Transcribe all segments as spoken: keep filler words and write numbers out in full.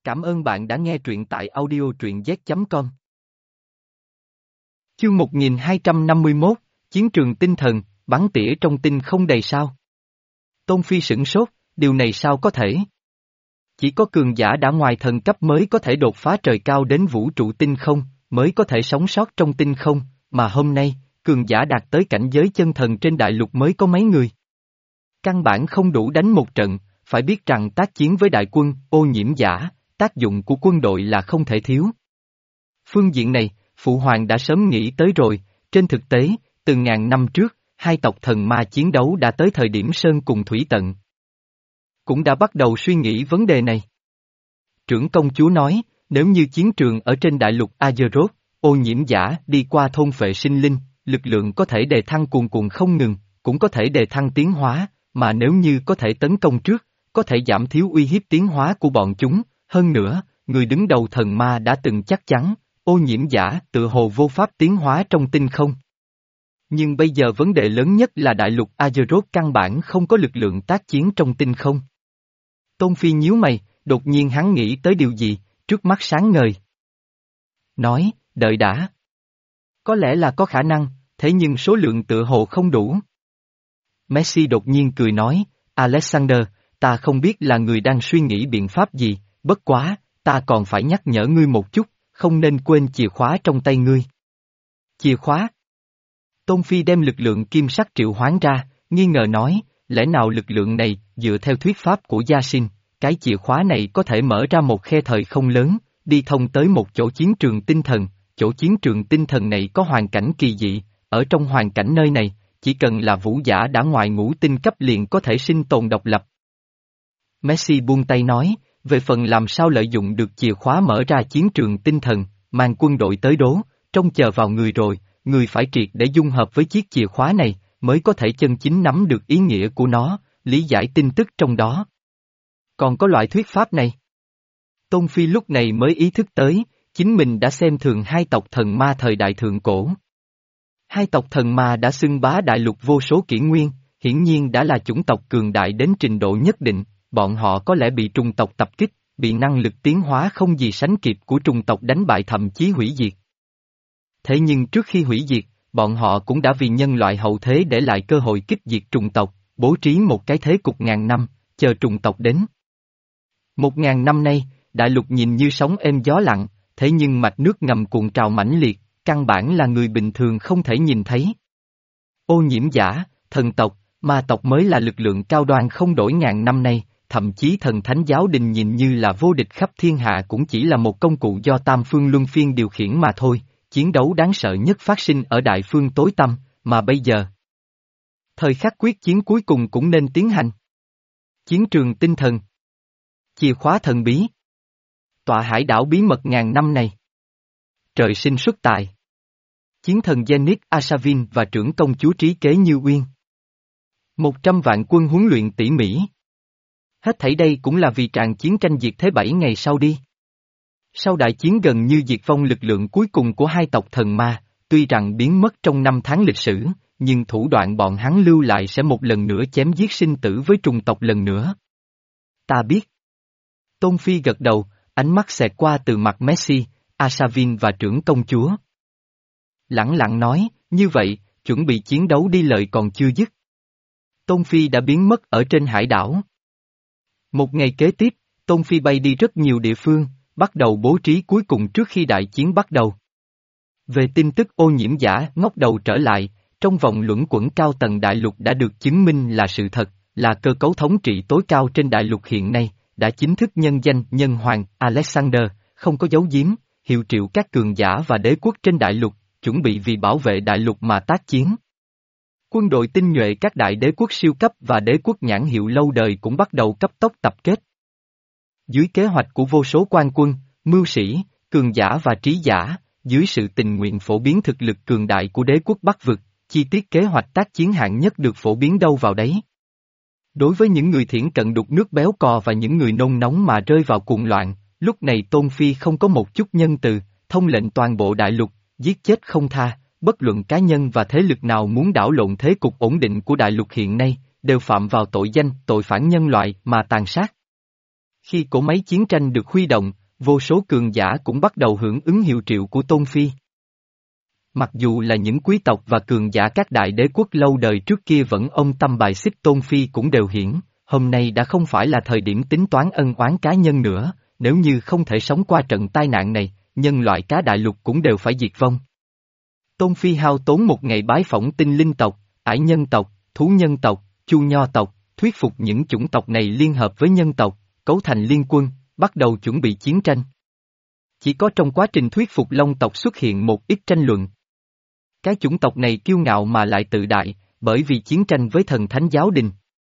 Cảm ơn bạn đã nghe truyện tại audio truyện z chấm com. Chương một nghìn hai trăm năm mươi mốt, Chiến trường tinh thần, bắn tỉa trong tinh không đầy sao. Tôn Phi sửng sốt, điều này sao có thể? Chỉ có cường giả đã ngoài thần cấp mới có thể đột phá trời cao đến vũ trụ tinh không, mới có thể sống sót trong tinh không, mà hôm nay, cường giả đạt tới cảnh giới chân thần trên đại lục mới có mấy người. Căn bản không đủ đánh một trận, phải biết rằng tác chiến với đại quân, ô nhiễm giả, tác dụng của quân đội là không thể thiếu. Phương diện này, Phụ Hoàng đã sớm nghĩ tới rồi, trên thực tế, từ ngàn năm trước, hai tộc thần ma chiến đấu đã tới thời điểm sơn cùng thủy tận. Cũng đã bắt đầu suy nghĩ vấn đề này. Trưởng công chúa nói, nếu như chiến trường ở trên đại lục Azeroth, ô nhiễm giả đi qua thôn phệ sinh linh, lực lượng có thể đề thăng cuồn cuộn không ngừng, cũng có thể đề thăng tiến hóa, mà nếu như có thể tấn công trước, có thể giảm thiếu uy hiếp tiến hóa của bọn chúng. Hơn nữa, người đứng đầu thần ma đã từng chắc chắn, ô nhiễm giả tự hồ vô pháp tiến hóa trong tinh không. Nhưng bây giờ vấn đề lớn nhất là đại lục Azeroth căn bản không có lực lượng tác chiến trong tinh không. Tôn Phi nhíu mày, đột nhiên hắn nghĩ tới điều gì, trước mắt sáng ngời. Nói, đợi đã. Có lẽ là có khả năng, thế nhưng số lượng tự hồ không đủ. Messi đột nhiên cười nói, Alexander, ta không biết là người đang suy nghĩ biện pháp gì, bất quá, ta còn phải nhắc nhở ngươi một chút, không nên quên chìa khóa trong tay ngươi. Chìa khóa? Tôn Phi đem lực lượng kim sắc triệu hoán ra, nghi ngờ nói, lẽ nào lực lượng này, dựa theo thuyết pháp của Gia Sinh, cái chìa khóa này có thể mở ra một khe thời không lớn, đi thông tới một chỗ chiến trường tinh thần, chỗ chiến trường tinh thần này có hoàn cảnh kỳ dị, ở trong hoàn cảnh nơi này, chỉ cần là vũ giả đã ngoài ngũ tinh cấp liền có thể sinh tồn độc lập. Messi buông tay nói, về phần làm sao lợi dụng được chìa khóa mở ra chiến trường tinh thần, mang quân đội tới đố, trông chờ vào người rồi, người phải triệt để dung hợp với chiếc chìa khóa này, mới có thể chân chính nắm được ý nghĩa của nó, lý giải tin tức trong đó. Còn có loại thuyết pháp này? Tôn Phi lúc này mới ý thức tới, chính mình đã xem thường hai tộc thần ma thời đại thượng cổ. Hai tộc thần ma đã xưng bá đại lục vô số kỷ nguyên, hiển nhiên đã là chủng tộc cường đại đến trình độ nhất định, bọn họ có lẽ bị trùng tộc tập kích, bị năng lực tiến hóa không gì sánh kịp của trùng tộc đánh bại thậm chí hủy diệt. Thế nhưng trước khi hủy diệt, bọn họ cũng đã vì nhân loại hậu thế để lại cơ hội kích diệt trùng tộc, bố trí một cái thế cục ngàn năm, chờ trùng tộc đến. Một ngàn năm nay, đại lục nhìn như sóng êm gió lặng, thế nhưng mạch nước ngầm cuộn trào mãnh liệt, căn bản là người bình thường không thể nhìn thấy. Ô nhiễm giả, thần tộc, ma tộc mới là lực lượng cao đoan không đổi ngàn năm nay, thậm chí thần thánh giáo đình nhìn như là vô địch khắp thiên hạ cũng chỉ là một công cụ do tam phương luân phiên điều khiển mà thôi, chiến đấu đáng sợ nhất phát sinh ở đại phương tối tăm, mà bây giờ. Thời khắc quyết chiến cuối cùng cũng nên tiến hành. Chiến trường tinh thần. Chìa khóa thần bí. Tọa hải đảo bí mật ngàn năm này. Trời sinh xuất tài. Chiến thần Zenith Asavin và trưởng công chúa trí kế Như Uyên. Một trăm vạn quân huấn luyện tỉ mỉ. Hết thảy đây cũng là vì tràn chiến tranh diệt thế bảy ngày sau đi. Sau đại chiến gần như diệt vong lực lượng cuối cùng của hai tộc thần ma, tuy rằng biến mất trong năm tháng lịch sử, nhưng thủ đoạn bọn hắn lưu lại sẽ một lần nữa chém giết sinh tử với trùng tộc lần nữa. Ta biết. Tôn Phi gật đầu, ánh mắt xẹt qua từ mặt Messi, Asavin và trưởng công chúa. Lẳng lặng nói, như vậy, chuẩn bị chiến đấu đi lợi còn chưa dứt. Tôn Phi đã biến mất ở trên hải đảo. Một ngày kế tiếp, Tôn Phi bay đi rất nhiều địa phương, bắt đầu bố trí cuối cùng trước khi đại chiến bắt đầu. Về tin tức ô nhiễm giả ngóc đầu trở lại, trong vòng luẩn quẩn cao tầng đại lục đã được chứng minh là sự thật, là cơ cấu thống trị tối cao trên đại lục hiện nay, đã chính thức nhân danh Nhân Hoàng Alexander, không có dấu giếm, hiệu triệu các cường giả và đế quốc trên đại lục, chuẩn bị vì bảo vệ đại lục mà tác chiến. Quân đội tinh nhuệ các đại đế quốc siêu cấp và đế quốc nhãn hiệu lâu đời cũng bắt đầu cấp tốc tập kết. Dưới kế hoạch của vô số quan quân, mưu sĩ, cường giả và trí giả, dưới sự tình nguyện phổ biến thực lực cường đại của đế quốc Bắc Vực, chi tiết kế hoạch tác chiến hạng nhất được phổ biến đâu vào đấy. Đối với những người thiển cận đục nước béo cò và những người nôn nóng mà rơi vào cuồng loạn, lúc này Tôn Phi không có một chút nhân từ, thông lệnh toàn bộ đại lục, giết chết không tha, bất luận cá nhân và thế lực nào muốn đảo lộn thế cục ổn định của đại lục hiện nay, đều phạm vào tội danh tội phản nhân loại mà tàn sát. Khi cỗ máy chiến tranh được huy động, vô số cường giả cũng bắt đầu hưởng ứng hiệu triệu của Tôn Phi. Mặc dù là những quý tộc và cường giả các đại đế quốc lâu đời trước kia vẫn ông tâm bài xích Tôn Phi cũng đều hiển, hôm nay đã không phải là thời điểm tính toán ân oán cá nhân nữa, nếu như không thể sống qua trận tai nạn này, nhân loại cá đại lục cũng đều phải diệt vong. Tôn Phi hao tốn một ngày bái phỏng tinh linh tộc, ải nhân tộc, thú nhân tộc, chu nho tộc, thuyết phục những chủng tộc này liên hợp với nhân tộc, cấu thành liên quân, bắt đầu chuẩn bị chiến tranh. Chỉ có trong quá trình thuyết phục Long tộc xuất hiện một ít tranh luận. Cái chủng tộc này kiêu ngạo mà lại tự đại, bởi vì chiến tranh với thần thánh giáo đình.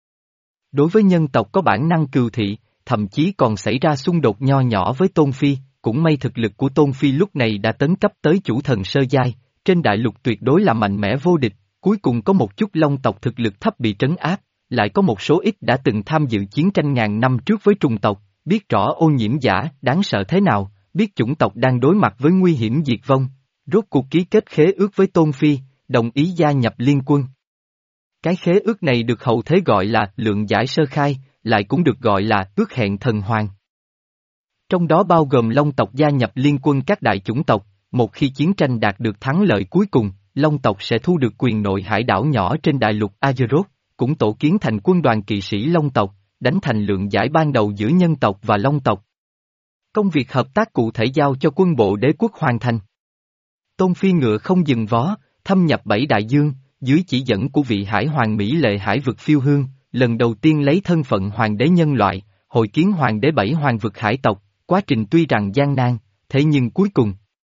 Đối với nhân tộc có bản năng cừu thị, thậm chí còn xảy ra xung đột nho nhỏ với Tôn Phi, cũng may thực lực của Tôn Phi lúc này đã tấn cấp tới chủ thần sơ giai, trên đại lục tuyệt đối là mạnh mẽ vô địch, cuối cùng có một chút Long tộc thực lực thấp bị trấn áp, lại có một số ít đã từng tham dự chiến tranh ngàn năm trước với trùng tộc, biết rõ ô nhiễm giả đáng sợ thế nào, biết chủng tộc đang đối mặt với nguy hiểm diệt vong, rốt cuộc ký kết khế ước với Tôn Phi, đồng ý gia nhập liên quân. Cái khế ước này được hậu thế gọi là lượng giải sơ khai, lại cũng được gọi là ước hẹn thần hoàng. Trong đó bao gồm Long tộc gia nhập liên quân các đại chủng tộc, một khi chiến tranh đạt được thắng lợi cuối cùng, Long tộc sẽ thu được quyền nội hải đảo nhỏ trên đại lục Azeroth, cũng tổ kiến thành quân đoàn kỵ sĩ Long tộc, đánh thành lượng giải ban đầu giữa nhân tộc và Long tộc. Công việc hợp tác cụ thể giao cho quân bộ đế quốc hoàn thành. Tôn Phi ngựa không dừng vó, thâm nhập bảy đại dương, dưới chỉ dẫn của vị hải hoàng Mỹ lệ hải vực phiêu hương, lần đầu tiên lấy thân phận hoàng đế nhân loại, hội kiến hoàng đế bảy hoàng vực hải tộc, quá trình tuy rằng gian nan, thế nhưng cuối cùng.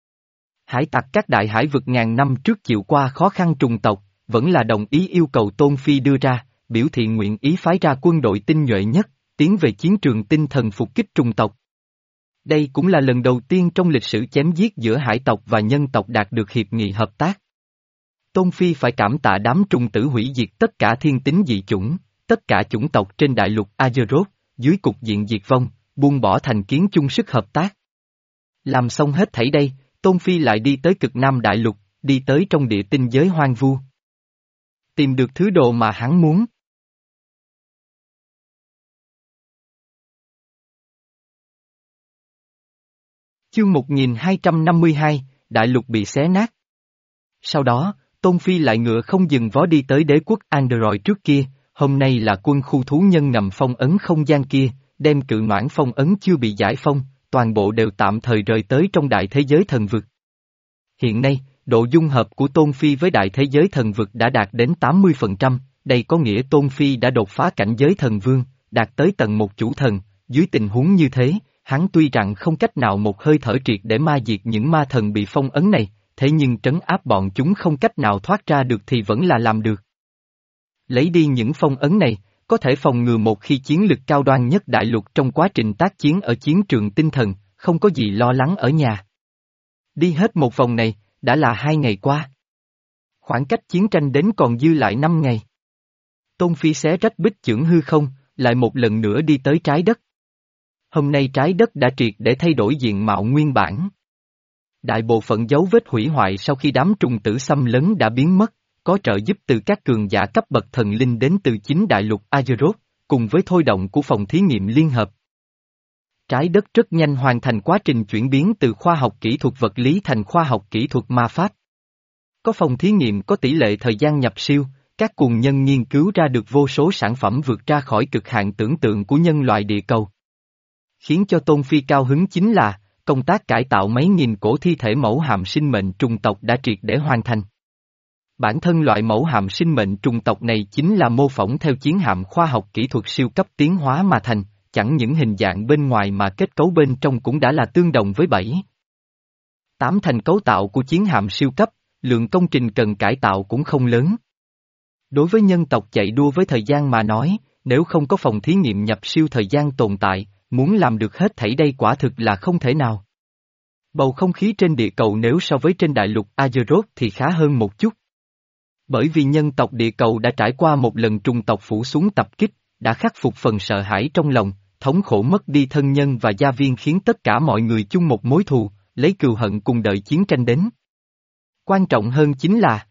Hải tặc các đại hải vực ngàn năm trước chịu qua khó khăn trùng tộc, vẫn là đồng ý yêu cầu Tôn Phi đưa ra, biểu thị nguyện ý phái ra quân đội tinh nhuệ nhất, tiến về chiến trường tinh thần phục kích trùng tộc. Đây cũng là lần đầu tiên trong lịch sử chém giết giữa hải tộc và nhân tộc đạt được hiệp nghị hợp tác. Tôn Phi phải cảm tạ đám trùng tử hủy diệt tất cả thiên tính dị chủng, tất cả chủng tộc trên đại lục Azeroth, dưới cục diện diệt vong, buông bỏ thành kiến chung sức hợp tác. Làm xong hết thảy đây, Tôn Phi lại đi tới cực Nam đại lục, đi tới trong địa tinh giới hoang vu. Tìm được thứ đồ mà hắn muốn. Chương một nghìn hai trăm năm mươi hai, Đại lục bị xé nát. Sau đó, Tôn Phi lại ngựa không dừng vó đi tới đế quốc Android trước kia, hôm nay là quân khu thú nhân ngầm phong ấn không gian kia, đem cự noãn phong ấn chưa bị giải phong, toàn bộ đều tạm thời rời tới trong đại thế giới thần vực. Hiện nay, độ dung hợp của Tôn Phi với đại thế giới thần vực đã đạt đến tám mươi phần trăm, đây có nghĩa Tôn Phi đã đột phá cảnh giới thần vương, đạt tới tầng một chủ thần, dưới tình huống như thế, hắn tuy rằng không cách nào một hơi thở triệt để ma diệt những ma thần bị phong ấn này, thế nhưng trấn áp bọn chúng không cách nào thoát ra được thì vẫn là làm được. Lấy đi những phong ấn này, có thể phòng ngừa một khi chiến lực cao đoan nhất đại lục trong quá trình tác chiến ở chiến trường tinh thần, không có gì lo lắng ở nhà. Đi hết một vòng này, đã là hai ngày qua. Khoảng cách chiến tranh đến còn dư lại năm ngày. Tôn Phi xé rách bích chưởng hư không, lại một lần nữa đi tới trái đất. Hôm nay trái đất đã triệt để thay đổi diện mạo nguyên bản. Đại bộ phận dấu vết hủy hoại sau khi đám trùng tử xâm lấn đã biến mất, có trợ giúp từ các cường giả cấp bậc thần linh đến từ chính đại lục Azeroth, cùng với thôi động của phòng thí nghiệm liên hợp. Trái đất rất nhanh hoàn thành quá trình chuyển biến từ khoa học kỹ thuật vật lý thành khoa học kỹ thuật ma pháp. Có phòng thí nghiệm có tỷ lệ thời gian nhập siêu, các cuồng nhân nghiên cứu ra được vô số sản phẩm vượt ra khỏi cực hạn tưởng tượng của nhân loại địa cầu. Khiến cho Tôn Phi cao hứng chính là, công tác cải tạo mấy nghìn cổ thi thể mẫu hạm sinh mệnh trùng tộc đã triệt để hoàn thành. Bản thân loại mẫu hạm sinh mệnh trùng tộc này chính là mô phỏng theo chiến hạm khoa học kỹ thuật siêu cấp tiến hóa mà thành, chẳng những hình dạng bên ngoài mà kết cấu bên trong cũng đã là tương đồng với bảy. Tám thành cấu tạo của chiến hạm siêu cấp, lượng công trình cần cải tạo cũng không lớn. Đối với nhân tộc chạy đua với thời gian mà nói, nếu không có phòng thí nghiệm nhập siêu thời gian tồn tại, muốn làm được hết thảy đây quả thực là không thể nào. Bầu không khí trên địa cầu nếu so với trên đại lục Azeroth thì khá hơn một chút. Bởi vì nhân tộc địa cầu đã trải qua một lần trùng tộc phủ xuống tập kích, đã khắc phục phần sợ hãi trong lòng, thống khổ mất đi thân nhân và gia viên khiến tất cả mọi người chung một mối thù, lấy cừu hận cùng đợi chiến tranh đến. Quan trọng hơn chính là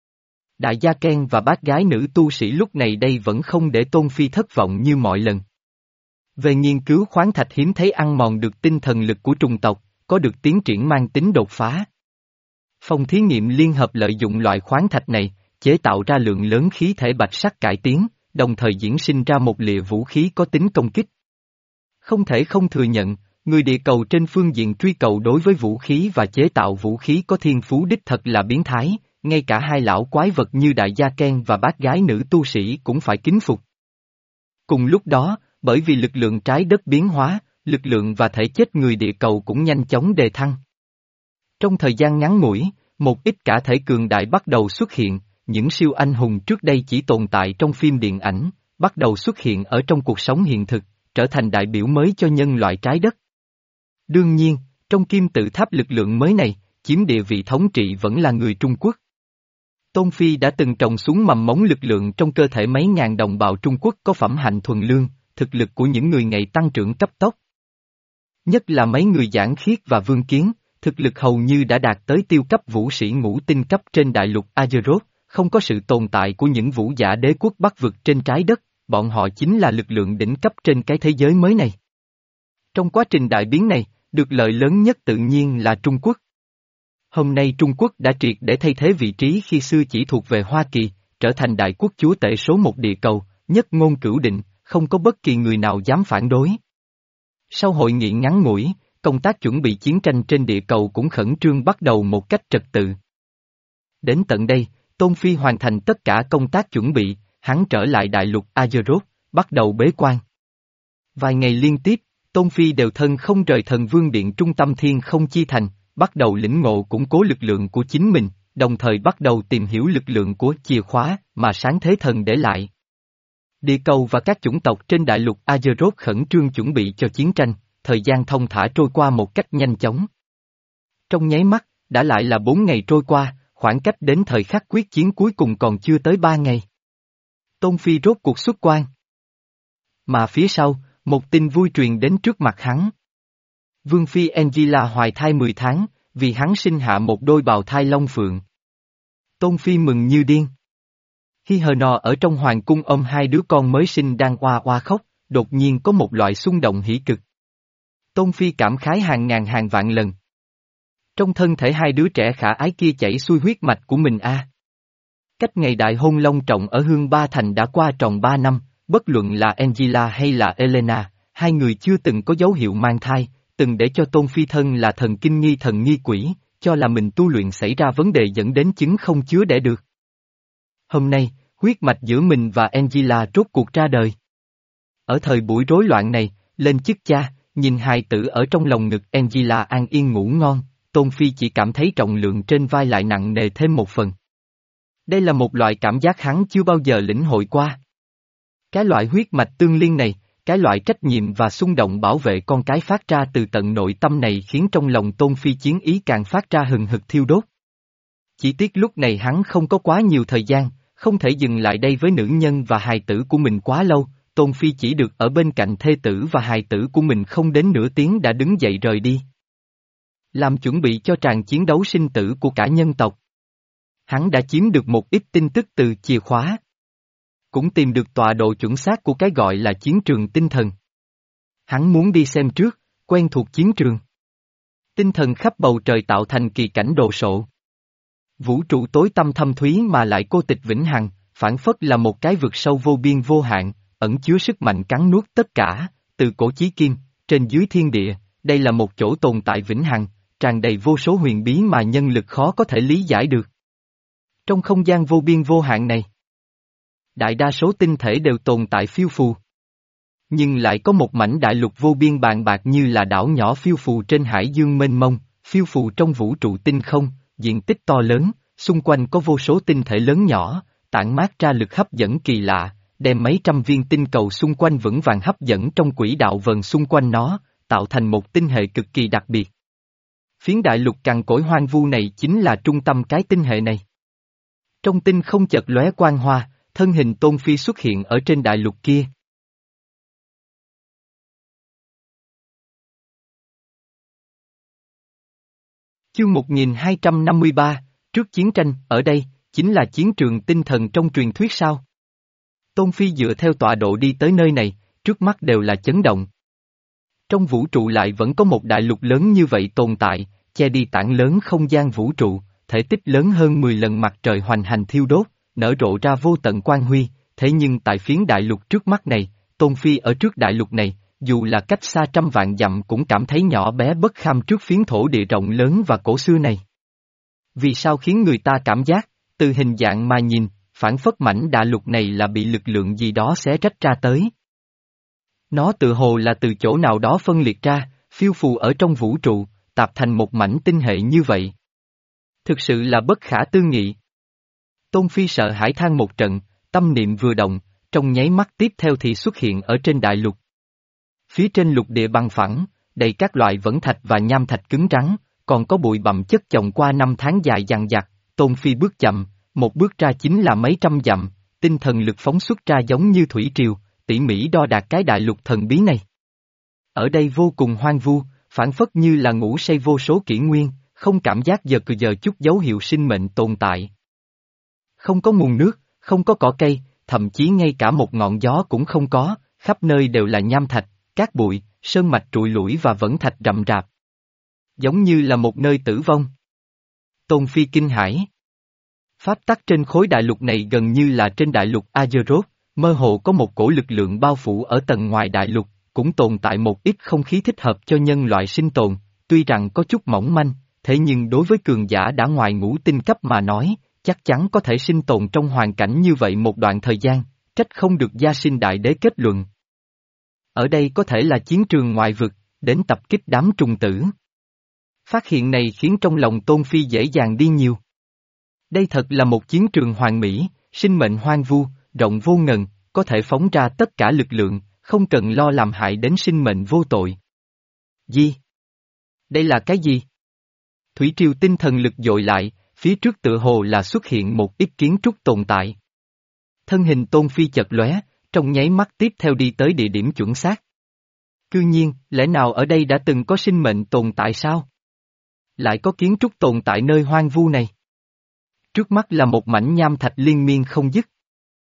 đại gia Ken và bác gái nữ tu sĩ lúc này đây vẫn không để Tôn Phi thất vọng như mọi lần. Về nghiên cứu khoáng thạch hiếm thấy ăn mòn được tinh thần lực của trùng tộc, có được tiến triển mang tính đột phá. Phòng thí nghiệm liên hợp lợi dụng loại khoáng thạch này, chế tạo ra lượng lớn khí thể bạch sắc cải tiến, đồng thời diễn sinh ra một lìa vũ khí có tính công kích. Không thể không thừa nhận, người địa cầu trên phương diện truy cầu đối với vũ khí và chế tạo vũ khí có thiên phú đích thật là biến thái, ngay cả hai lão quái vật như đại gia Ken và bác gái nữ tu sĩ cũng phải kính phục. Cùng lúc đó, bởi vì lực lượng trái đất biến hóa, lực lượng và thể chất người địa cầu cũng nhanh chóng đề thăng. Trong thời gian ngắn ngủi, một ít cả thể cường đại bắt đầu xuất hiện, những siêu anh hùng trước đây chỉ tồn tại trong phim điện ảnh, bắt đầu xuất hiện ở trong cuộc sống hiện thực, trở thành đại biểu mới cho nhân loại trái đất. Đương nhiên, trong kim tự tháp lực lượng mới này, chiếm địa vị thống trị vẫn là người Trung Quốc. Tôn Phi đã từng trồng xuống mầm mống lực lượng trong cơ thể mấy ngàn đồng bào Trung Quốc có phẩm hạnh thuần lương, thực lực của những người ngày tăng trưởng cấp tốc. Nhất là mấy người Giảng Khiết và Vương Kiến, thực lực hầu như đã đạt tới tiêu cấp vũ sĩ ngũ tinh cấp trên đại lục Azeroth, không có sự tồn tại của những vũ giả đế quốc Bắc vực trên trái đất, bọn họ chính là lực lượng đỉnh cấp trên cái thế giới mới này. Trong quá trình đại biến này, được lợi lớn nhất tự nhiên là Trung Quốc. Hôm nay Trung Quốc đã triệt để thay thế vị trí khi xưa chỉ thuộc về Hoa Kỳ, trở thành đại quốc chúa tể số một địa cầu, nhất ngôn cửu định, không có bất kỳ người nào dám phản đối. Sau hội nghị ngắn ngủi, công tác chuẩn bị chiến tranh trên địa cầu cũng khẩn trương bắt đầu một cách trật tự. Đến tận đây, Tôn Phi hoàn thành tất cả công tác chuẩn bị, hắn trở lại đại lục Azeroth, bắt đầu bế quan. Vài ngày liên tiếp, Tôn Phi đều thân không rời thần vương điện trung tâm thiên không chi thành, bắt đầu lĩnh ngộ củng cố lực lượng của chính mình, đồng thời bắt đầu tìm hiểu lực lượng của chìa khóa mà sáng thế thần để lại. Địa cầu và các chủng tộc trên đại lục Azeroth khẩn trương chuẩn bị cho chiến tranh, thời gian thông thả trôi qua một cách nhanh chóng. Trong nháy mắt, đã lại là bốn ngày trôi qua, khoảng cách đến thời khắc quyết chiến cuối cùng còn chưa tới ba ngày. Tôn Phi rốt cuộc xuất quan. Mà phía sau, một tin vui truyền đến trước mặt hắn. Vương Phi Angela hoài thai mười tháng, vì hắn sinh hạ một đôi bào thai long phượng. Tôn Phi mừng như điên. Hi hờ nò ở trong hoàng cung ôm hai đứa con mới sinh đang oa oa khóc, đột nhiên có một loại xung động hỉ cực. Tôn Phi cảm khái hàng ngàn hàng vạn lần. Trong thân thể hai đứa trẻ khả ái kia chảy xuôi huyết mạch của mình a. Cách ngày đại hôn long trọng ở Hương Ba Thành đã qua tròn ba năm, bất luận là Angela hay là Elena, hai người chưa từng có dấu hiệu mang thai, từng để cho Tôn Phi thân là thần kinh nghi thần nghi quỷ, cho là mình tu luyện xảy ra vấn đề dẫn đến trứng không chứa đẻ được. Hôm nay, huyết mạch giữa mình và Angela rốt cuộc ra đời. Ở thời buổi rối loạn này, lên chức cha, nhìn hài tử ở trong lòng ngực Angela an yên ngủ ngon, Tôn Phi chỉ cảm thấy trọng lượng trên vai lại nặng nề thêm một phần. Đây là một loại cảm giác hắn chưa bao giờ lĩnh hội qua. Cái loại huyết mạch tương liên này, cái loại trách nhiệm và xung động bảo vệ con cái phát ra từ tận nội tâm này khiến trong lòng Tôn Phi chiến ý càng phát ra hừng hực thiêu đốt. Chỉ tiếc lúc này hắn không có quá nhiều thời gian, không thể dừng lại đây với nữ nhân và hài tử của mình quá lâu, Tôn Phi chỉ được ở bên cạnh thê tử và hài tử của mình không đến nửa tiếng đã đứng dậy rời đi. Làm chuẩn bị cho tràng chiến đấu sinh tử của cả nhân tộc. Hắn đã chiếm được một ít tin tức từ chìa khóa. Cũng tìm được tọa độ chuẩn xác của cái gọi là chiến trường tinh thần. Hắn muốn đi xem trước, quen thuộc chiến trường. Tinh thần khắp bầu trời tạo thành kỳ cảnh đồ sộ. Vũ trụ tối tăm thâm thúy mà lại cô tịch vĩnh hằng, phản phất là một cái vực sâu vô biên vô hạn, ẩn chứa sức mạnh cắn nuốt tất cả, từ cổ chí kim, trên dưới thiên địa, đây là một chỗ tồn tại vĩnh hằng, tràn đầy vô số huyền bí mà nhân lực khó có thể lý giải được. Trong không gian vô biên vô hạn này, đại đa số tinh thể đều tồn tại phiêu phù. Nhưng lại có một mảnh đại lục vô biên bàn bạc như là đảo nhỏ phiêu phù trên hải dương mênh mông, phiêu phù trong vũ trụ tinh không, diện tích to lớn, xung quanh có vô số tinh thể lớn nhỏ, tản mát ra lực hấp dẫn kỳ lạ, đem mấy trăm viên tinh cầu xung quanh vững vàng hấp dẫn trong quỹ đạo vần xung quanh nó, tạo thành một tinh hệ cực kỳ đặc biệt. Phiến đại lục cằn cỗi hoang vu này chính là trung tâm cái tinh hệ này. Trong tinh không chợt lóe quang hoa, thân hình Tôn Phi xuất hiện ở trên đại lục kia. Chương một nghìn hai trăm năm mươi ba, trước chiến tranh, ở đây, chính là chiến trường tinh thần trong truyền thuyết sao? Tôn Phi dựa theo tọa độ đi tới nơi này, trước mắt đều là chấn động. Trong vũ trụ lại vẫn có một đại lục lớn như vậy tồn tại, che đi tảng lớn không gian vũ trụ, thể tích lớn hơn mười lần mặt trời hoành hành thiêu đốt, nở rộ ra vô tận quang huy, thế nhưng tại phiến đại lục trước mắt này, Tôn Phi ở trước đại lục này, dù là cách xa trăm vạn dặm cũng cảm thấy nhỏ bé bất kham trước phiến thổ địa rộng lớn và cổ xưa này. Vì sao khiến người ta cảm giác, từ hình dạng mà nhìn, phản phất mảnh đại lục này là bị lực lượng gì đó xé rách ra tới. Nó tự hồ là từ chỗ nào đó phân liệt ra, phiêu phù ở trong vũ trụ, tạp thành một mảnh tinh hệ như vậy. Thực sự là bất khả tư nghị. Tôn Phi sợ hãi than một trận, tâm niệm vừa động, trong nháy mắt tiếp theo thì xuất hiện ở trên đại lục. Phía trên lục địa bằng phẳng, đầy các loại vẫn thạch và nham thạch cứng rắn, còn có bụi bặm chất chồng qua năm tháng dài dằng dặc. Tôn Phi bước chậm, một bước ra chính là mấy trăm dặm, tinh thần lực phóng xuất ra giống như thủy triều, tỉ mỉ đo đạc cái đại lục thần bí này. Ở đây vô cùng hoang vu, phản phất như là ngủ say vô số kỷ nguyên, không cảm giác giờ cừ giờ chút dấu hiệu sinh mệnh tồn tại. Không có nguồn nước, không có cỏ cây, thậm chí ngay cả một ngọn gió cũng không có, khắp nơi đều là nham thạch, cát bụi, sơn mạch trụi lủi và vẫn thạch rậm rạp. Giống như là một nơi tử vong. Tôn Phi kinh hãi. Pháp tắc trên khối đại lục này gần như là trên đại lục Azeroth, mơ hồ có một cổ lực lượng bao phủ ở tầng ngoài đại lục, cũng tồn tại một ít không khí thích hợp cho nhân loại sinh tồn, tuy rằng có chút mỏng manh, thế nhưng đối với cường giả đã ngoài ngũ tinh cấp mà nói, chắc chắn có thể sinh tồn trong hoàn cảnh như vậy một đoạn thời gian, trách không được Gia Sinh Đại Đế kết luận. Ở đây có thể là chiến trường ngoại vực, đến tập kích đám trùng tử. Phát hiện này khiến trong lòng Tôn Phi dễ dàng đi nhiều. Đây thật là một chiến trường hoàn mỹ, sinh mệnh hoang vu, rộng vô ngần, có thể phóng ra tất cả lực lượng, không cần lo làm hại đến sinh mệnh vô tội. Gì? Đây là cái gì? Thủy triều tinh thần lực dội lại, phía trước tựa hồ là xuất hiện một ít kiến trúc tồn tại. Thân hình Tôn Phi chợt lóe, trong nháy mắt tiếp theo đi tới địa điểm chuẩn xác. Cư nhiên, lẽ nào ở đây đã từng có sinh mệnh tồn tại sao? Lại có kiến trúc tồn tại nơi hoang vu này. Trước mắt là một mảnh nham thạch liên miên không dứt.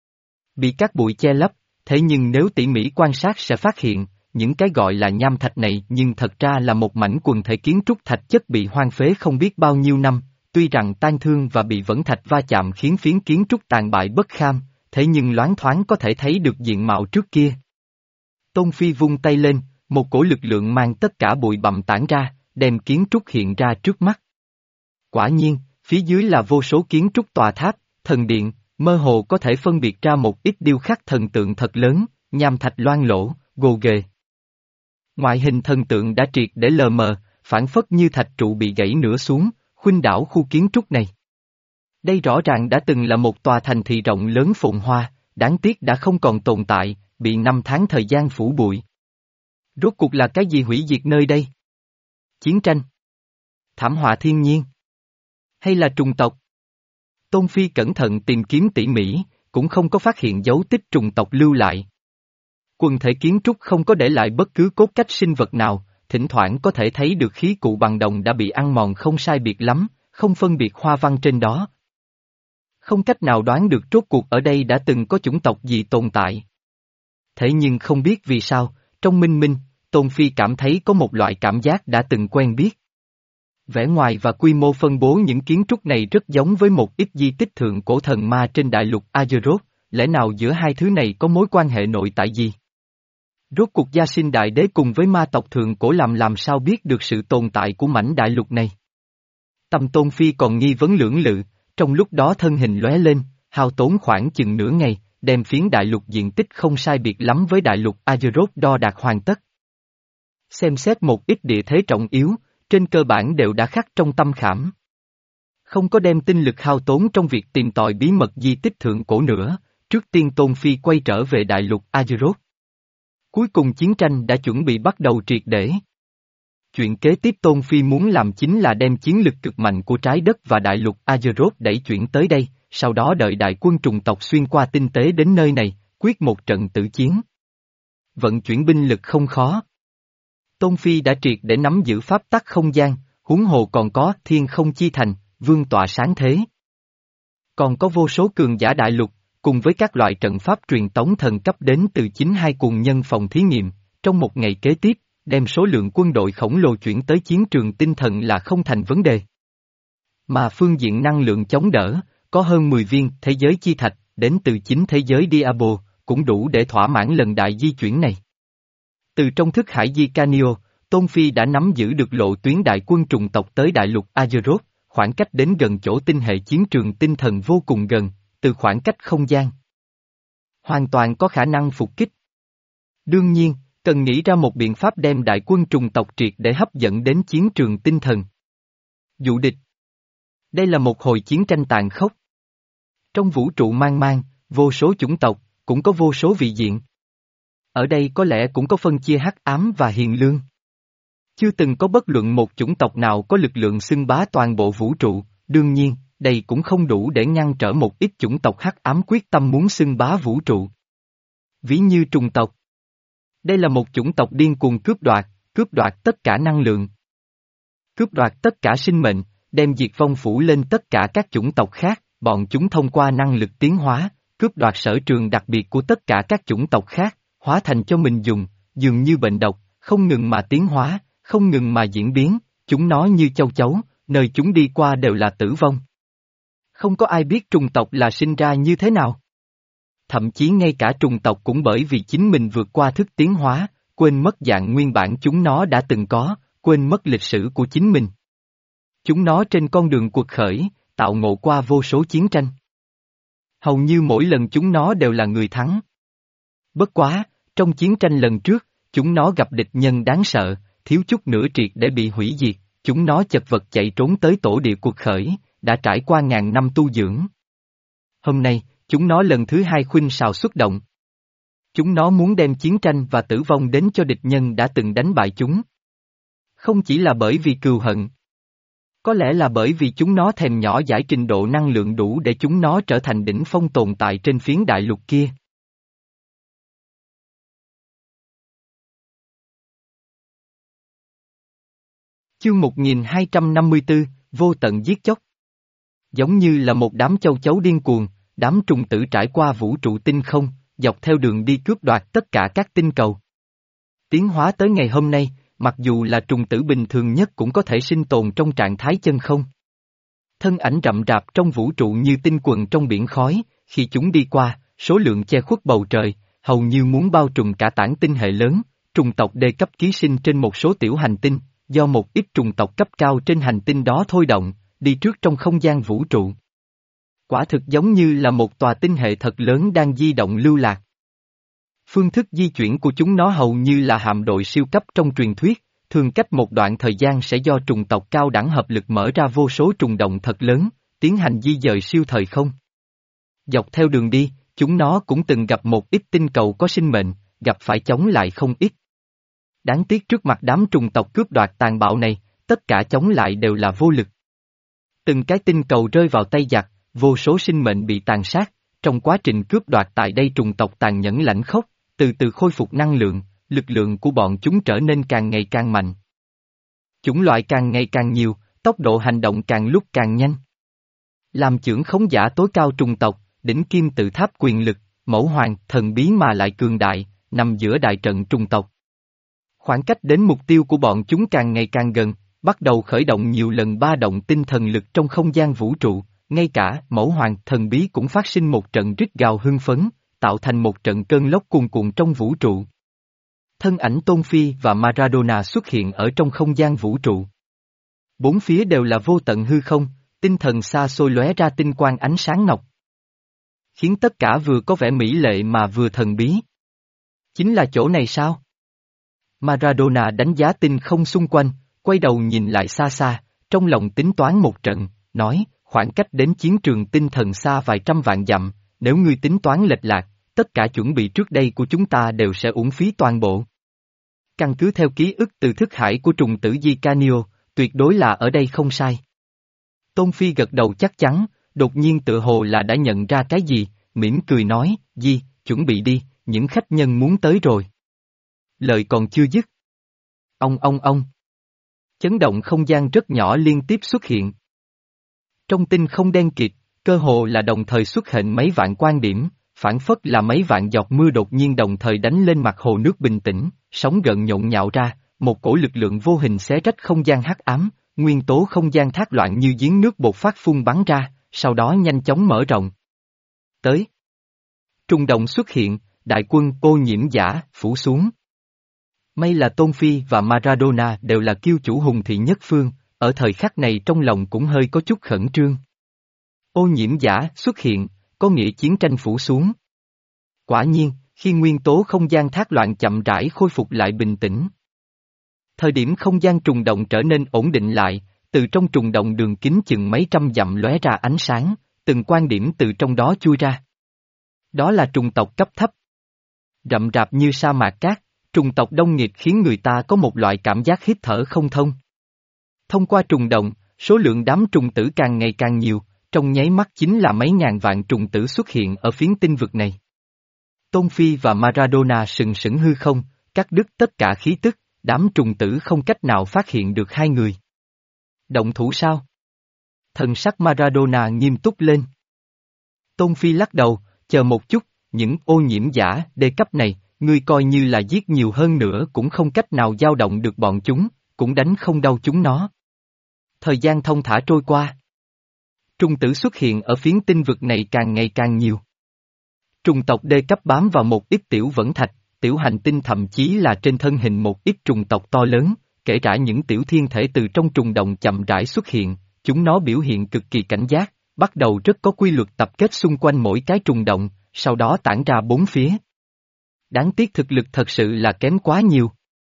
Bị các bụi che lấp, thế nhưng nếu tỉ mỉ quan sát sẽ phát hiện, những cái gọi là nham thạch này nhưng thật ra là một mảnh quần thể kiến trúc thạch chất bị hoang phế không biết bao nhiêu năm, tuy rằng tan thương và bị vẫn thạch va chạm khiến phiến kiến trúc tàn bại bất kham, thế nhưng loáng thoáng có thể thấy được diện mạo trước kia. Tôn Phi vung tay lên, một cổ lực lượng mang tất cả bụi bặm tản ra, đem kiến trúc hiện ra trước mắt. Quả nhiên, phía dưới là vô số kiến trúc tòa tháp, thần điện, mơ hồ có thể phân biệt ra một ít điêu khắc thần tượng thật lớn, nham thạch loang lỗ, gồ ghề. Ngoại hình thần tượng đã triệt để lờ mờ, phản phất như thạch trụ bị gãy nửa xuống, khuynh đảo khu kiến trúc này. Đây rõ ràng đã từng là một tòa thành thị rộng lớn phồn hoa, đáng tiếc đã không còn tồn tại, bị năm tháng thời gian phủ bụi. Rốt cuộc là cái gì hủy diệt nơi đây? Chiến tranh? Thảm họa thiên nhiên? Hay là trùng tộc? Tôn Phi cẩn thận tìm kiếm tỉ mỉ, cũng không có phát hiện dấu tích trùng tộc lưu lại. Quần thể kiến trúc không có để lại bất cứ cốt cách sinh vật nào, thỉnh thoảng có thể thấy được khí cụ bằng đồng đã bị ăn mòn không sai biệt lắm, không phân biệt hoa văn trên đó. Không cách nào đoán được rốt cuộc ở đây đã từng có chủng tộc gì tồn tại. Thế nhưng không biết vì sao, trong minh minh, Tôn Phi cảm thấy có một loại cảm giác đã từng quen biết. Vẻ ngoài và quy mô phân bố những kiến trúc này rất giống với một ít di tích thượng cổ thần ma trên đại lục Azeroth, lẽ nào giữa hai thứ này có mối quan hệ nội tại gì? Rốt cuộc Gia Sinh Đại Đế cùng với ma tộc thượng cổ làm làm sao biết được sự tồn tại của mảnh đại lục này? Tâm Tôn Phi còn nghi vấn lưỡng lự, trong lúc đó thân hình lóe lên, hao tốn khoảng chừng nửa ngày, đem phiến đại lục diện tích không sai biệt lắm với đại lục Azeroth đo đạc hoàn tất. Xem xét một ít địa thế trọng yếu, trên cơ bản đều đã khắc trong tâm khảm. Không có đem tinh lực hao tốn trong việc tìm tòi bí mật di tích thượng cổ nữa, trước tiên Tôn Phi quay trở về đại lục Azeroth. Cuối cùng chiến tranh đã chuẩn bị bắt đầu triệt để. Chuyện kế tiếp Tôn Phi muốn làm chính là đem chiến lực cực mạnh của trái đất và đại lục Azeroth đẩy chuyển tới đây, sau đó đợi đại quân trùng tộc xuyên qua tinh tế đến nơi này, quyết một trận tử chiến. Vận chuyển binh lực không khó. Tôn Phi đã triệt để nắm giữ pháp tắc không gian, huống hồ còn có thiên không chi thành, vương tọa sáng thế. Còn có vô số cường giả đại lục, cùng với các loại trận pháp truyền tống thần cấp đến từ chính hai cuồng nhân phòng thí nghiệm, trong một ngày kế tiếp, đem số lượng quân đội khổng lồ chuyển tới chiến trường tinh thần là không thành vấn đề. Mà phương diện năng lượng chống đỡ, có hơn mười viên thế giới chi thạch, đến từ chính thế giới Diablo, cũng đủ để thỏa mãn lần đại di chuyển này. Từ trong thức hải Di Canio, Tôn Phi đã nắm giữ được lộ tuyến đại quân trùng tộc tới đại lục Azeroth, khoảng cách đến gần chỗ tinh hệ chiến trường tinh thần vô cùng gần, từ khoảng cách không gian. Hoàn toàn có khả năng phục kích. Đương nhiên, cần nghĩ ra một biện pháp đem đại quân trùng tộc triệt để hấp dẫn đến chiến trường tinh thần. Dụ địch. Đây là một hồi chiến tranh tàn khốc. Trong vũ trụ mang mang, vô số chủng tộc, cũng có vô số vị diện. Ở đây có lẽ cũng có phân chia hắc ám và hiền lương. Chưa từng có bất luận một chủng tộc nào có lực lượng xưng bá toàn bộ vũ trụ, đương nhiên, đây cũng không đủ để ngăn trở một ít chủng tộc hắc ám quyết tâm muốn xưng bá vũ trụ. Ví như trùng tộc. Đây là một chủng tộc điên cuồng cướp đoạt, cướp đoạt tất cả năng lượng. Cướp đoạt tất cả sinh mệnh, đem diệt vong phủ lên tất cả các chủng tộc khác, bọn chúng thông qua năng lực tiến hóa, cướp đoạt sở trường đặc biệt của tất cả các chủng tộc khác, hóa thành cho mình dùng, dường như bệnh độc, không ngừng mà tiến hóa, không ngừng mà diễn biến, chúng nó như châu chấu, nơi chúng đi qua đều là tử vong. Không có ai biết trùng tộc là sinh ra như thế nào. Thậm chí ngay cả trùng tộc cũng bởi vì chính mình vượt qua thức tiến hóa, quên mất dạng nguyên bản chúng nó đã từng có, quên mất lịch sử của chính mình. Chúng nó trên con đường cuộc khởi, tạo ngộ qua vô số chiến tranh. Hầu như mỗi lần chúng nó đều là người thắng. Bất quá, trong chiến tranh lần trước, chúng nó gặp địch nhân đáng sợ, thiếu chút nữa triệt để bị hủy diệt, chúng nó chật vật chạy trốn tới tổ địa cuộc khởi, đã trải qua ngàn năm tu dưỡng. Hôm nay, chúng nó lần thứ hai khuynh sào xuất động. Chúng nó muốn đem chiến tranh và tử vong đến cho địch nhân đã từng đánh bại chúng. Không chỉ là bởi vì cừu hận. Có lẽ là bởi vì chúng nó thèm nhỏ dãi trình độ năng lượng đủ để chúng nó trở thành đỉnh phong tồn tại trên phiến đại lục kia. Chương một nghìn hai trăm năm mươi tư, vô tận giết chóc. Giống như là một đám châu chấu điên cuồng, đám trùng tử trải qua vũ trụ tinh không, dọc theo đường đi cướp đoạt tất cả các tinh cầu. Tiến hóa tới ngày hôm nay, mặc dù là trùng tử bình thường nhất cũng có thể sinh tồn trong trạng thái chân không. Thân ảnh rậm rạp trong vũ trụ như tinh quần trong biển khói, khi chúng đi qua, số lượng che khuất bầu trời, hầu như muốn bao trùm cả tảng tinh hệ lớn, trùng tộc đề cấp ký sinh trên một số tiểu hành tinh, do một ít trùng tộc cấp cao trên hành tinh đó thôi động, đi trước trong không gian vũ trụ. Quả thực giống như là một tòa tinh hệ thật lớn đang di động lưu lạc. Phương thức di chuyển của chúng nó hầu như là hạm đội siêu cấp trong truyền thuyết, thường cách một đoạn thời gian sẽ do trùng tộc cao đẳng hợp lực mở ra vô số trùng động thật lớn, tiến hành di dời siêu thời không. Dọc theo đường đi, chúng nó cũng từng gặp một ít tinh cầu có sinh mệnh, gặp phải chống lại không ít. Đáng tiếc trước mặt đám trùng tộc cướp đoạt tàn bạo này, tất cả chống lại đều là vô lực. Từng cái tinh cầu rơi vào tay giặc, vô số sinh mệnh bị tàn sát, trong quá trình cướp đoạt tại đây trùng tộc tàn nhẫn lãnh khốc, từ từ khôi phục năng lượng, lực lượng của bọn chúng trở nên càng ngày càng mạnh. Chủng loại càng ngày càng nhiều, tốc độ hành động càng lúc càng nhanh. Làm chưởng khống giả tối cao trùng tộc, đỉnh kim tự tháp quyền lực, mẫu hoàng, thần bí mà lại cường đại, nằm giữa đại trận trùng tộc. Khoảng cách đến mục tiêu của bọn chúng càng ngày càng gần, bắt đầu khởi động nhiều lần ba động tinh thần lực trong không gian vũ trụ, ngay cả mẫu hoàng thần bí cũng phát sinh một trận rít gào hưng phấn, tạo thành một trận cơn lốc cuồn cuộn trong vũ trụ. Thân ảnh Tôn Phi và Maradona xuất hiện ở trong không gian vũ trụ. Bốn phía đều là vô tận hư không, tinh thần xa xôi lóe ra tinh quang ánh sáng ngọc. Khiến tất cả vừa có vẻ mỹ lệ mà vừa thần bí. Chính là chỗ này sao? Maradona đánh giá tinh không xung quanh, quay đầu nhìn lại xa xa, trong lòng tính toán một trận, nói, khoảng cách đến chiến trường tinh thần xa vài trăm vạn dặm, nếu ngươi tính toán lệch lạc, tất cả chuẩn bị trước đây của chúng ta đều sẽ uổng phí toàn bộ. Căn cứ theo ký ức từ thức hải của trùng tử Di Canio, tuyệt đối là ở đây không sai. Tôn Phi gật đầu chắc chắn, đột nhiên tự hồ là đã nhận ra cái gì, mỉm cười nói, Di, chuẩn bị đi, những khách nhân muốn tới rồi. Lời còn chưa dứt. Ông ông ông. Chấn động không gian rất nhỏ liên tiếp xuất hiện. Trong tinh không đen kịt, cơ hồ là đồng thời xuất hiện mấy vạn quan điểm, phảng phất là mấy vạn giọt mưa đột nhiên đồng thời đánh lên mặt hồ nước bình tĩnh, sóng gợn nhộn nhạo ra, một cổ lực lượng vô hình xé rách không gian hắc ám, nguyên tố không gian thác loạn như giếng nước bột phát phun bắn ra, sau đó nhanh chóng mở rộng. Tới. Trùng động xuất hiện, đại quân ô nhiễm giả, phủ xuống. May là Tôn Phi và Maradona đều là kiêu chủ hùng thị nhất phương, ở thời khắc này trong lòng cũng hơi có chút khẩn trương. Ô nhiễm giả xuất hiện, có nghĩa chiến tranh phủ xuống. Quả nhiên, khi nguyên tố không gian thác loạn chậm rãi khôi phục lại bình tĩnh. Thời điểm không gian trùng động trở nên ổn định lại, từ trong trùng động đường kính chừng mấy trăm dặm lóe ra ánh sáng, từng quan điểm từ trong đó chui ra. Đó là trùng tộc cấp thấp. Rậm rạp như sa mạc cát, trùng tộc đông nghịt khiến người ta có một loại cảm giác hít thở không thông. Thông qua trùng động, số lượng đám trùng tử càng ngày càng nhiều, trong nháy mắt chính là mấy ngàn vạn trùng tử xuất hiện ở phiến tinh vực này. Tôn Phi và Maradona sừng sững hư không, cắt đứt tất cả khí tức, đám trùng tử không cách nào phát hiện được hai người. Động thủ sao? Thần sắc Maradona nghiêm túc lên. Tôn Phi lắc đầu, chờ một chút, những ô nhiễm giả đê cấp này, ngươi coi như là giết nhiều hơn nữa cũng không cách nào dao động được bọn chúng, cũng đánh không đau chúng nó. Thời gian thông thả trôi qua. Trùng tử xuất hiện ở phiến tinh vực này càng ngày càng nhiều. Trùng tộc đê cấp bám vào một ít tiểu vẫn thạch, tiểu hành tinh thậm chí là trên thân hình một ít trùng tộc to lớn, kể cả những tiểu thiên thể từ trong trùng động chậm rãi xuất hiện, chúng nó biểu hiện cực kỳ cảnh giác, bắt đầu rất có quy luật tập kết xung quanh mỗi cái trùng động, sau đó tản ra bốn phía. Đáng tiếc thực lực thật sự là kém quá nhiều.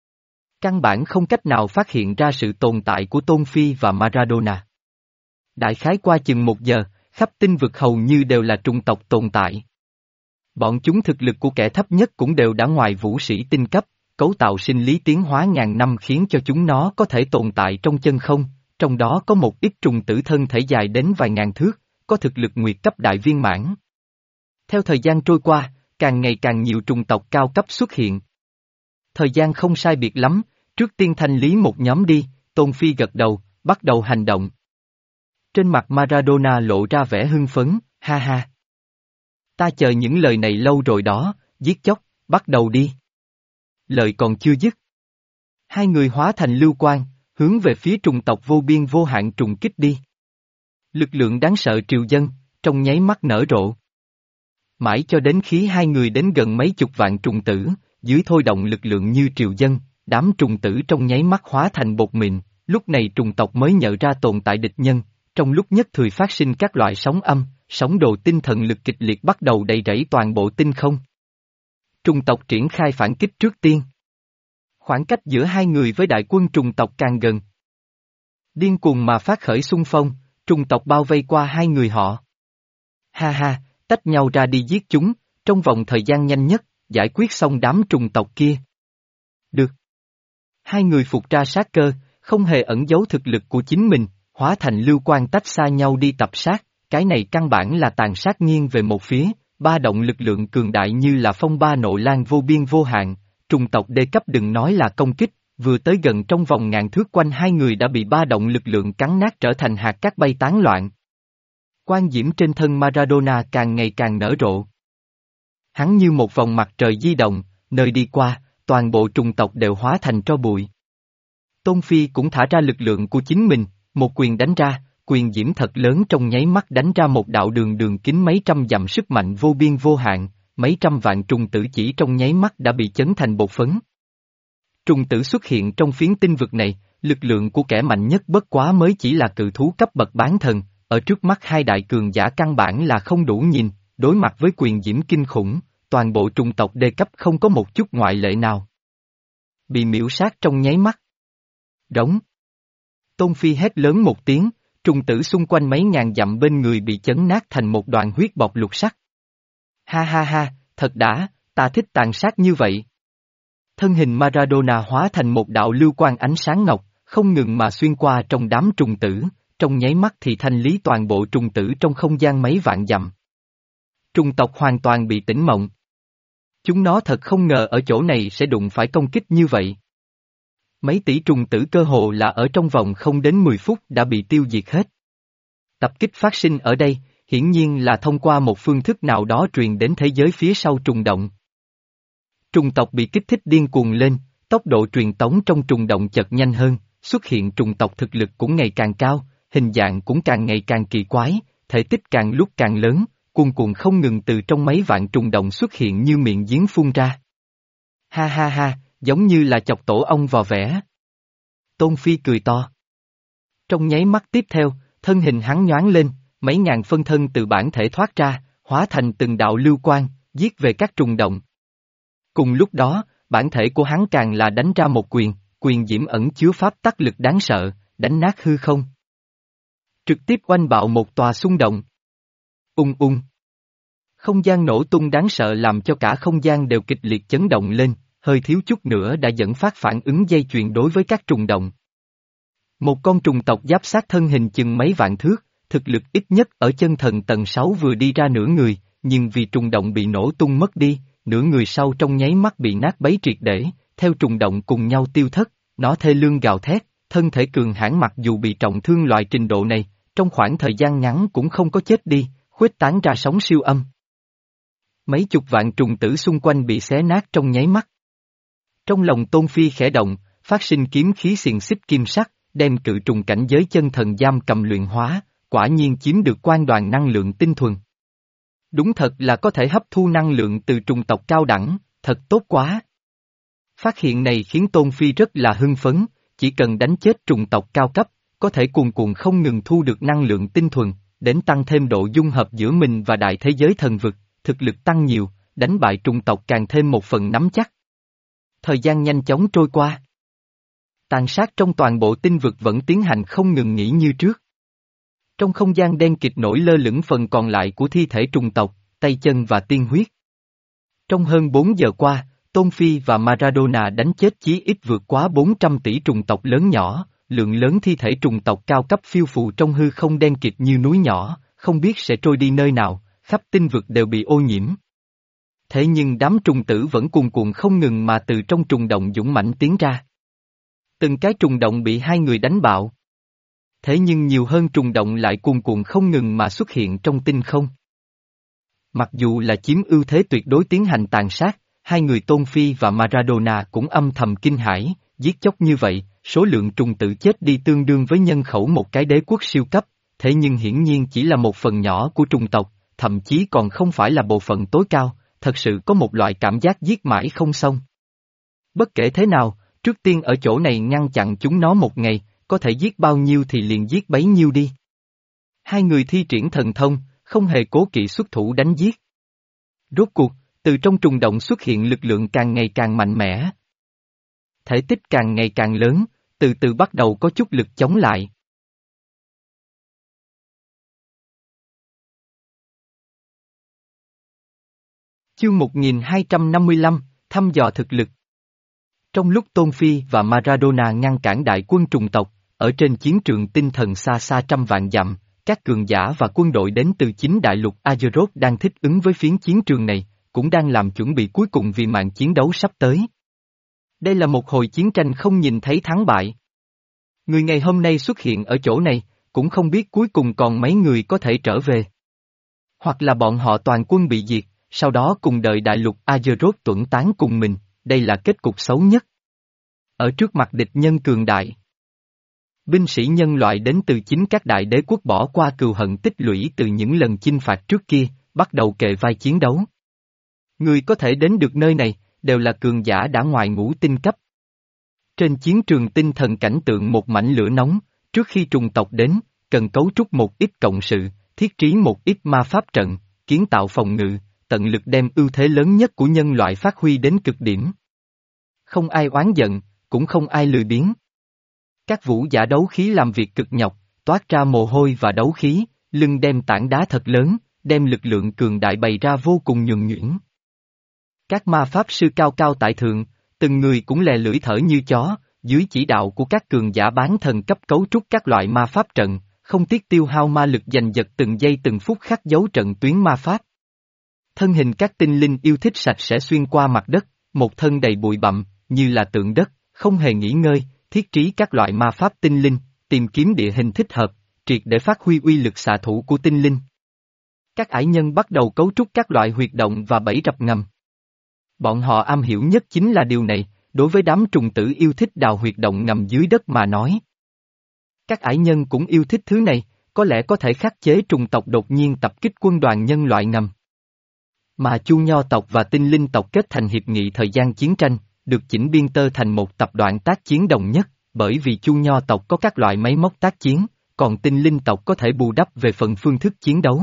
Căn bản không cách nào phát hiện ra sự tồn tại của Tôn Phi và Maradona. Đại khái qua chừng một giờ, khắp tinh vực hầu như đều là trùng tộc tồn tại. Bọn chúng thực lực của kẻ thấp nhất cũng đều đã ngoài vũ sĩ tinh cấp, cấu tạo sinh lý tiến hóa ngàn năm khiến cho chúng nó có thể tồn tại trong chân không, trong đó có một ít trùng tử thân thể dài đến vài ngàn thước, có thực lực nguyệt cấp đại viên mãn. Theo thời gian trôi qua, càng ngày càng nhiều trùng tộc cao cấp xuất hiện. Thời gian không sai biệt lắm, trước tiên thanh lý một nhóm đi, Tôn Phi gật đầu, bắt đầu hành động. Trên mặt Maradona lộ ra vẻ hưng phấn, ha ha. Ta chờ những lời này lâu rồi đó, giết chóc, bắt đầu đi. Lời còn chưa dứt. Hai người hóa thành lưu quang, hướng về phía trùng tộc vô biên vô hạn trùng kích đi. Lực lượng đáng sợ triều dân, trong nháy mắt nở rộ. Mãi cho đến khi hai người đến gần mấy chục vạn trùng tử, dưới thôi động lực lượng như triều dân, đám trùng tử trong nháy mắt hóa thành bột mịn, lúc này trùng tộc mới nhận ra tồn tại địch nhân, trong lúc nhất thời phát sinh các loại sóng âm, sóng đồ tinh thần lực kịch liệt bắt đầu đầy rẫy toàn bộ tinh không. Trùng tộc triển khai phản kích trước tiên. Khoảng cách giữa hai người với đại quân trùng tộc càng gần. Điên cuồng mà phát khởi xung phong, trùng tộc bao vây qua hai người họ. Ha ha, tách nhau ra đi giết chúng, trong vòng thời gian nhanh nhất, giải quyết xong đám trùng tộc kia. Được. Hai người phục ra sát cơ, không hề ẩn giấu thực lực của chính mình, hóa thành lưu quang tách xa nhau đi tập sát, cái này căn bản là tàn sát nghiêng về một phía, ba động lực lượng cường đại như là phong ba nộ lan vô biên vô hạn, trùng tộc đê cấp đừng nói là công kích, vừa tới gần trong vòng ngàn thước quanh hai người đã bị ba động lực lượng cắn nát trở thành hạt cát bay tán loạn. Quan diễm trên thân Maradona càng ngày càng nở rộ. Hắn như một vòng mặt trời di động, nơi đi qua, toàn bộ trùng tộc đều hóa thành tro bụi. Tôn Phi cũng thả ra lực lượng của chính mình, một quyền đánh ra, quyền diễm thật lớn trong nháy mắt đánh ra một đạo đường đường kính mấy trăm dặm sức mạnh vô biên vô hạn, mấy trăm vạn trùng tử chỉ trong nháy mắt đã bị chấn thành bột phấn. Trùng tử xuất hiện trong phiến tinh vực này, lực lượng của kẻ mạnh nhất bất quá mới chỉ là cự thú cấp bậc bán thần, ở trước mắt hai đại cường giả căn bản là không đủ nhìn, đối mặt với quyền diễm kinh khủng, toàn bộ trùng tộc đê cấp không có một chút ngoại lệ nào. Bị miễu sát trong nháy mắt. Rống. Tôn Phi hét lớn một tiếng, trùng tử xung quanh mấy ngàn dặm bên người bị chấn nát thành một đoàn huyết bọc lục sắc. Ha ha ha, thật đã, ta thích tàn sát như vậy. Thân hình Maradona hóa thành một đạo lưu quang ánh sáng ngọc, không ngừng mà xuyên qua trong đám trùng tử, trong nháy mắt thì thanh lý toàn bộ trùng tử trong không gian mấy vạn dặm. Trùng tộc hoàn toàn bị tỉnh mộng. Chúng nó thật không ngờ ở chỗ này sẽ đụng phải công kích như vậy. Mấy tỷ trùng tử cơ hồ là ở trong vòng không đến mười phút đã bị tiêu diệt hết. Tập kích phát sinh ở đây, hiển nhiên là thông qua một phương thức nào đó truyền đến thế giới phía sau trùng động. Trùng tộc bị kích thích điên cuồng lên, tốc độ truyền tống trong trùng động chợt nhanh hơn, xuất hiện trùng tộc thực lực cũng ngày càng cao, hình dạng cũng càng ngày càng kỳ quái, thể tích càng lúc càng lớn, cuồn cuộn không ngừng từ trong mấy vạn trùng động xuất hiện như miệng giếng phun ra. Ha ha ha, giống như là chọc tổ ong vò vẽ. Tôn Phi cười to. Trong nháy mắt tiếp theo, thân hình hắn nhoáng lên, mấy ngàn phân thân từ bản thể thoát ra, hóa thành từng đạo lưu quang, giết về các trùng động. Cùng lúc đó, bản thể của hắn càng là đánh ra một quyền, quyền diễm ẩn chứa pháp tắc lực đáng sợ, đánh nát hư không. Trực tiếp oanh bạo một tòa xung động. Ung ung. Không gian nổ tung đáng sợ làm cho cả không gian đều kịch liệt chấn động lên, hơi thiếu chút nữa đã dẫn phát phản ứng dây chuyền đối với các trùng động. Một con trùng tộc giáp sát thân hình chừng mấy vạn thước, thực lực ít nhất ở chân thần tầng sáu vừa đi ra nửa người, nhưng vì trùng động bị nổ tung mất đi, nửa người sau trong nháy mắt bị nát bấy triệt để, theo trùng động cùng nhau tiêu thất, nó thê lương gào thét, thân thể cường hãn mặc dù bị trọng thương loại trình độ này, trong khoảng thời gian ngắn cũng không có chết đi, khuếch tán ra sóng siêu âm. Mấy chục vạn trùng tử xung quanh bị xé nát trong nháy mắt. Trong lòng Tôn Phi khẽ động, phát sinh kiếm khí xiềng xích kim sắc, đem cự trùng cảnh giới chân thần giam cầm luyện hóa, quả nhiên chiếm được quan đoàn năng lượng tinh thuần. Đúng thật là có thể hấp thu năng lượng từ trùng tộc cao đẳng, thật tốt quá. Phát hiện này khiến Tôn Phi rất là hưng phấn, chỉ cần đánh chết trùng tộc cao cấp, có thể cuồn cuộn không ngừng thu được năng lượng tinh thuần, đến tăng thêm độ dung hợp giữa mình và đại thế giới thần vực, thực lực tăng nhiều, đánh bại trùng tộc càng thêm một phần nắm chắc. Thời gian nhanh chóng trôi qua. Tàn sát trong toàn bộ tinh vực vẫn tiến hành không ngừng nghỉ như trước. Trong không gian đen kịt nổi lơ lửng phần còn lại của thi thể trùng tộc, tay chân và tiên huyết. Trong hơn bốn giờ qua, Tôn Phi và Maradona đánh chết chí ít vượt quá bốn trăm tỷ trùng tộc lớn nhỏ, lượng lớn thi thể trùng tộc cao cấp phiêu phù trong hư không đen kịt như núi nhỏ, không biết sẽ trôi đi nơi nào, khắp tinh vực đều bị ô nhiễm. Thế nhưng đám trùng tử vẫn cuồn cuộn không ngừng mà từ trong trùng động dũng mãnh tiến ra. Từng cái trùng động bị hai người đánh bạo. Thế nhưng nhiều hơn trùng động lại cuồn cuộn không ngừng mà xuất hiện trong tinh không. Mặc dù là chiếm ưu thế tuyệt đối tiến hành tàn sát, hai người Tôn Phi và Maradona cũng âm thầm kinh hãi, giết chóc như vậy, số lượng trùng tử chết đi tương đương với nhân khẩu một cái đế quốc siêu cấp, thế nhưng hiển nhiên chỉ là một phần nhỏ của trùng tộc, thậm chí còn không phải là bộ phận tối cao, thật sự có một loại cảm giác giết mãi không xong. Bất kể thế nào, trước tiên ở chỗ này ngăn chặn chúng nó một ngày, có thể giết bao nhiêu thì liền giết bấy nhiêu đi. Hai người thi triển thần thông, không hề cố kỵ xuất thủ đánh giết. Rốt cuộc, từ trong trùng động xuất hiện lực lượng càng ngày càng mạnh mẽ. Thể tích càng ngày càng lớn, từ từ bắt đầu có chút lực chống lại. Chương một nghìn hai trăm năm mươi lăm, thăm dò thực lực. Trong lúc Tôn Phi và Maradona ngăn cản đại quân trùng tộc, ở trên chiến trường tinh thần xa xa trăm vạn dặm, các cường giả và quân đội đến từ chính đại lục Azeroth đang thích ứng với phiến chiến trường này, cũng đang làm chuẩn bị cuối cùng vì mạng chiến đấu sắp tới. Đây là một hồi chiến tranh không nhìn thấy thắng bại. Người ngày hôm nay xuất hiện ở chỗ này, cũng không biết cuối cùng còn mấy người có thể trở về. Hoặc là bọn họ toàn quân bị diệt, sau đó cùng đợi đại lục Azeroth tuẫn tán cùng mình, đây là kết cục xấu nhất. Ở trước mặt địch nhân cường đại, binh sĩ nhân loại đến từ chính các đại đế quốc bỏ qua cừu hận tích lũy từ những lần chinh phạt trước kia, bắt đầu kề vai chiến đấu. Người có thể đến được nơi này, đều là cường giả đã ngoài ngũ tinh cấp. Trên chiến trường tinh thần cảnh tượng một mảnh lửa nóng, trước khi trùng tộc đến, cần cấu trúc một ít cộng sự, thiết trí một ít ma pháp trận, kiến tạo phòng ngự, tận lực đem ưu thế lớn nhất của nhân loại phát huy đến cực điểm. Không ai oán giận, cũng không ai lười biếng. Các vũ giả đấu khí làm việc cực nhọc, toát ra mồ hôi và đấu khí, lưng đem tảng đá thật lớn, đem lực lượng cường đại bày ra vô cùng nhuần nhuyễn. Các ma pháp sư cao cao tại thượng, từng người cũng lè lưỡi thở như chó, dưới chỉ đạo của các cường giả bán thần cấp cấu trúc các loại ma pháp trận, không tiếc tiêu hao ma lực giành giật từng giây từng phút khắc dấu trận tuyến ma pháp. Thân hình các tinh linh yêu thích sạch sẽ xuyên qua mặt đất, một thân đầy bụi bặm, như là tượng đất, không hề nghỉ ngơi, thiết trí các loại ma pháp tinh linh, tìm kiếm địa hình thích hợp, triệt để phát huy uy lực xạ thủ của tinh linh. Các ải nhân bắt đầu cấu trúc các loại huyệt động và bẫy rập ngầm. Bọn họ am hiểu nhất chính là điều này, đối với đám trùng tử yêu thích đào huyệt động ngầm dưới đất mà nói. Các ải nhân cũng yêu thích thứ này, có lẽ có thể khắc chế trùng tộc đột nhiên tập kích quân đoàn nhân loại ngầm. Mà Chu Nho tộc và Tinh Linh tộc kết thành hiệp nghị thời gian chiến tranh, được chỉnh biên tơ thành một tập đoàn tác chiến đồng nhất, bởi vì Chu Nho tộc có các loại máy móc tác chiến, còn Tinh Linh tộc có thể bù đắp về phần phương thức chiến đấu.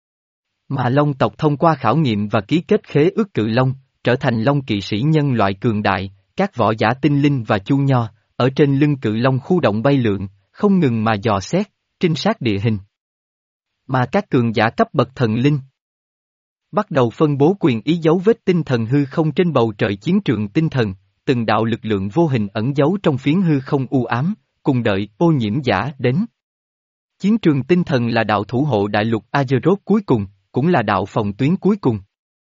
Mà Long tộc thông qua khảo nghiệm và ký kết khế ước Cự Long, trở thành Long kỵ sĩ nhân loại cường đại, các võ giả Tinh Linh và Chu Nho, ở trên lưng Cự Long khu động bay lượn, không ngừng mà dò xét, trinh sát địa hình. Mà các cường giả cấp bậc thần linh bắt đầu phân bố quyền ý dấu vết tinh thần hư không trên bầu trời chiến trường tinh thần, từng đạo lực lượng vô hình ẩn giấu trong phiến hư không u ám, cùng đợi ô nhiễm giả đến. Chiến trường tinh thần là đạo thủ hộ đại lục Azeroth cuối cùng, cũng là đạo phòng tuyến cuối cùng.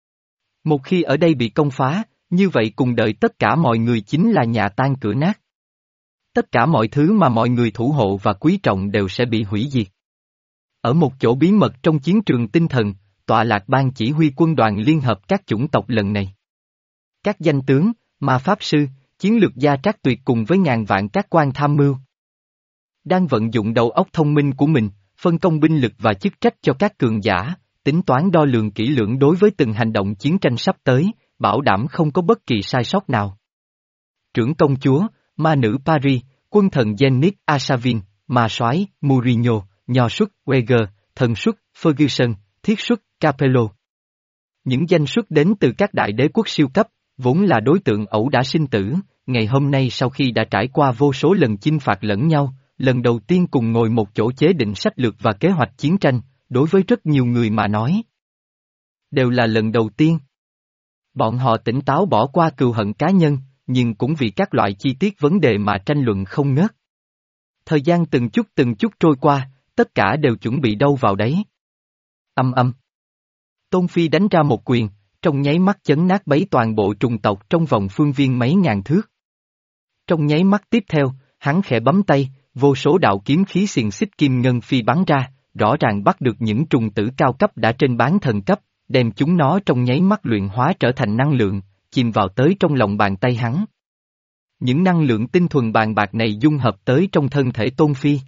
Một khi ở đây bị công phá, như vậy cùng đợi tất cả mọi người chính là nhà tan cửa nát. Tất cả mọi thứ mà mọi người thủ hộ và quý trọng đều sẽ bị hủy diệt. Ở một chỗ bí mật trong chiến trường tinh thần, tọa lạc ban chỉ huy quân đoàn liên hợp các chủng tộc lần này. Các danh tướng, ma pháp sư, chiến lược gia trác tuyệt cùng với ngàn vạn các quan tham mưu. Đang vận dụng đầu óc thông minh của mình, phân công binh lực và chức trách cho các cường giả, tính toán đo lường kỹ lưỡng đối với từng hành động chiến tranh sắp tới, bảo đảm không có bất kỳ sai sót nào. Trưởng công chúa, ma nữ Paris, quân thần Zenith Asavin, ma soái Mourinho, nho xuất Weger, thần xuất Ferguson, thiết xuất Capello. Những danh xuất đến từ các đại đế quốc siêu cấp, vốn là đối tượng ẩu đả sinh tử, ngày hôm nay sau khi đã trải qua vô số lần chinh phạt lẫn nhau, lần đầu tiên cùng ngồi một chỗ chế định sách lược và kế hoạch chiến tranh, đối với rất nhiều người mà nói. Đều là lần đầu tiên. Bọn họ tỉnh táo bỏ qua cừu hận cá nhân, nhưng cũng vì các loại chi tiết vấn đề mà tranh luận không ngớt. Thời gian từng chút từng chút trôi qua, tất cả đều chuẩn bị đâu vào đấy. Âm âm. Tôn Phi đánh ra một quyền, trong nháy mắt chấn nát bấy toàn bộ trùng tộc trong vòng phương viên mấy ngàn thước. Trong nháy mắt tiếp theo, hắn khẽ bấm tay, vô số đạo kiếm khí xiềng xích kim ngân phi bắn ra, rõ ràng bắt được những trùng tử cao cấp đã trên bán thần cấp, đem chúng nó trong nháy mắt luyện hóa trở thành năng lượng, chìm vào tới trong lòng bàn tay hắn. Những năng lượng tinh thuần bàn bạc này dung hợp tới trong thân thể Tôn Phi.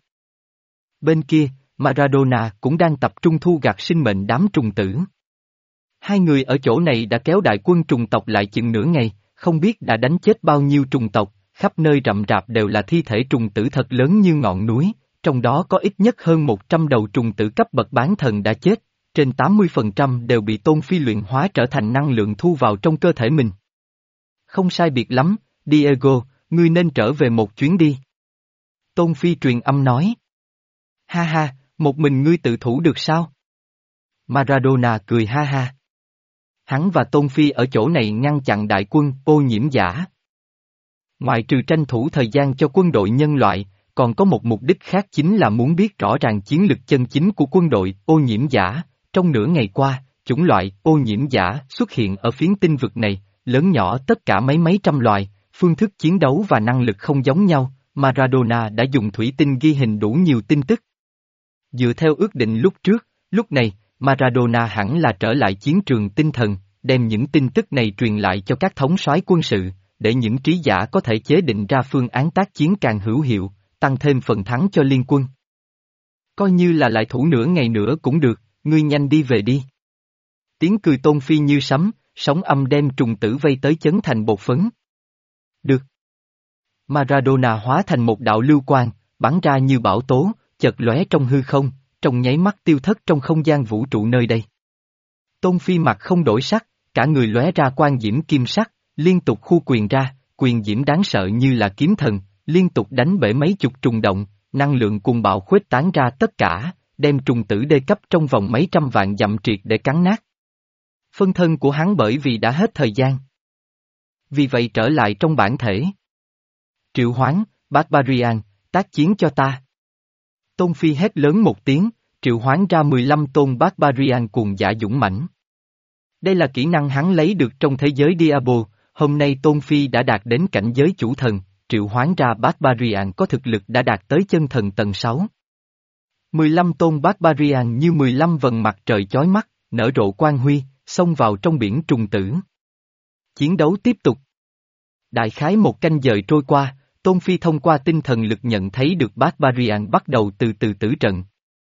Bên kia, Maradona cũng đang tập trung thu gặt sinh mệnh đám trùng tử. Hai người ở chỗ này đã kéo đại quân trùng tộc lại chừng nửa ngày, không biết đã đánh chết bao nhiêu trùng tộc, khắp nơi rậm rạp đều là thi thể trùng tử thật lớn như ngọn núi, trong đó có ít nhất hơn một trăm đầu trùng tử cấp bậc bán thần đã chết, trên tám mươi phần trăm đều bị Tôn Phi luyện hóa trở thành năng lượng thu vào trong cơ thể mình. Không sai biệt lắm, Diego, ngươi nên trở về một chuyến đi. Tôn Phi truyền âm nói. Ha ha, một mình ngươi tự thủ được sao? Maradona cười ha ha. Hắn và Tôn Phi ở chỗ này ngăn chặn đại quân ô nhiễm giả. Ngoại trừ tranh thủ thời gian cho quân đội nhân loại, còn có một mục đích khác chính là muốn biết rõ ràng chiến lực chân chính của quân đội ô nhiễm giả. Trong nửa ngày qua, chủng loại ô nhiễm giả xuất hiện ở phiến tinh vực này, lớn nhỏ tất cả mấy mấy trăm loài, phương thức chiến đấu và năng lực không giống nhau, Maradona đã dùng thủy tinh ghi hình đủ nhiều tin tức. Dựa theo ước định lúc trước, lúc này, Maradona hẳn là trở lại chiến trường tinh thần, đem những tin tức này truyền lại cho các thống soái quân sự, để những trí giả có thể chế định ra phương án tác chiến càng hữu hiệu, tăng thêm phần thắng cho liên quân. Coi như là lại thủ nửa ngày nữa cũng được, ngươi nhanh đi về đi. Tiếng cười Tôn Phi như sấm, sóng âm đem trùng tử vây tới chấn thành bột phấn. Được. Maradona hóa thành một đạo lưu quang, bắn ra như bão tố, chợt lóe trong hư không, trong nháy mắt tiêu thất trong không gian vũ trụ nơi đây. Tôn Phi mặt không đổi sắc, cả người lóe ra quang diễm kim sắc, liên tục khu quyền ra, quyền diễm đáng sợ như là kiếm thần, liên tục đánh bể mấy chục trùng động, năng lượng cuồng bạo khuếch tán ra tất cả, đem trùng tử đê cấp trong vòng mấy trăm vạn dặm triệt để cắn nát. Phân thân của hắn bởi vì đã hết thời gian. Vì vậy trở lại trong bản thể. Triệu hoán, Barbarian, tác chiến cho ta. Tôn Phi hét lớn một tiếng, triệu hoán ra mười lăm tôn Barbarian cuồng dã dũng mãnh. Đây là kỹ năng hắn lấy được trong thế giới Diablo, hôm nay Tôn Phi đã đạt đến cảnh giới chủ thần, triệu hoán ra Barbarian có thực lực đã đạt tới chân thần tầng sáu. mười lăm tôn Barbarian như mười lăm vầng mặt trời chói mắt, nở rộ quang huy, xông vào trong biển trùng tử. Chiến đấu tiếp tục. Đại khái một canh giờ trôi qua, Tôn Phi thông qua tinh thần lực nhận thấy được Barbarian bắt đầu từ từ tử trận.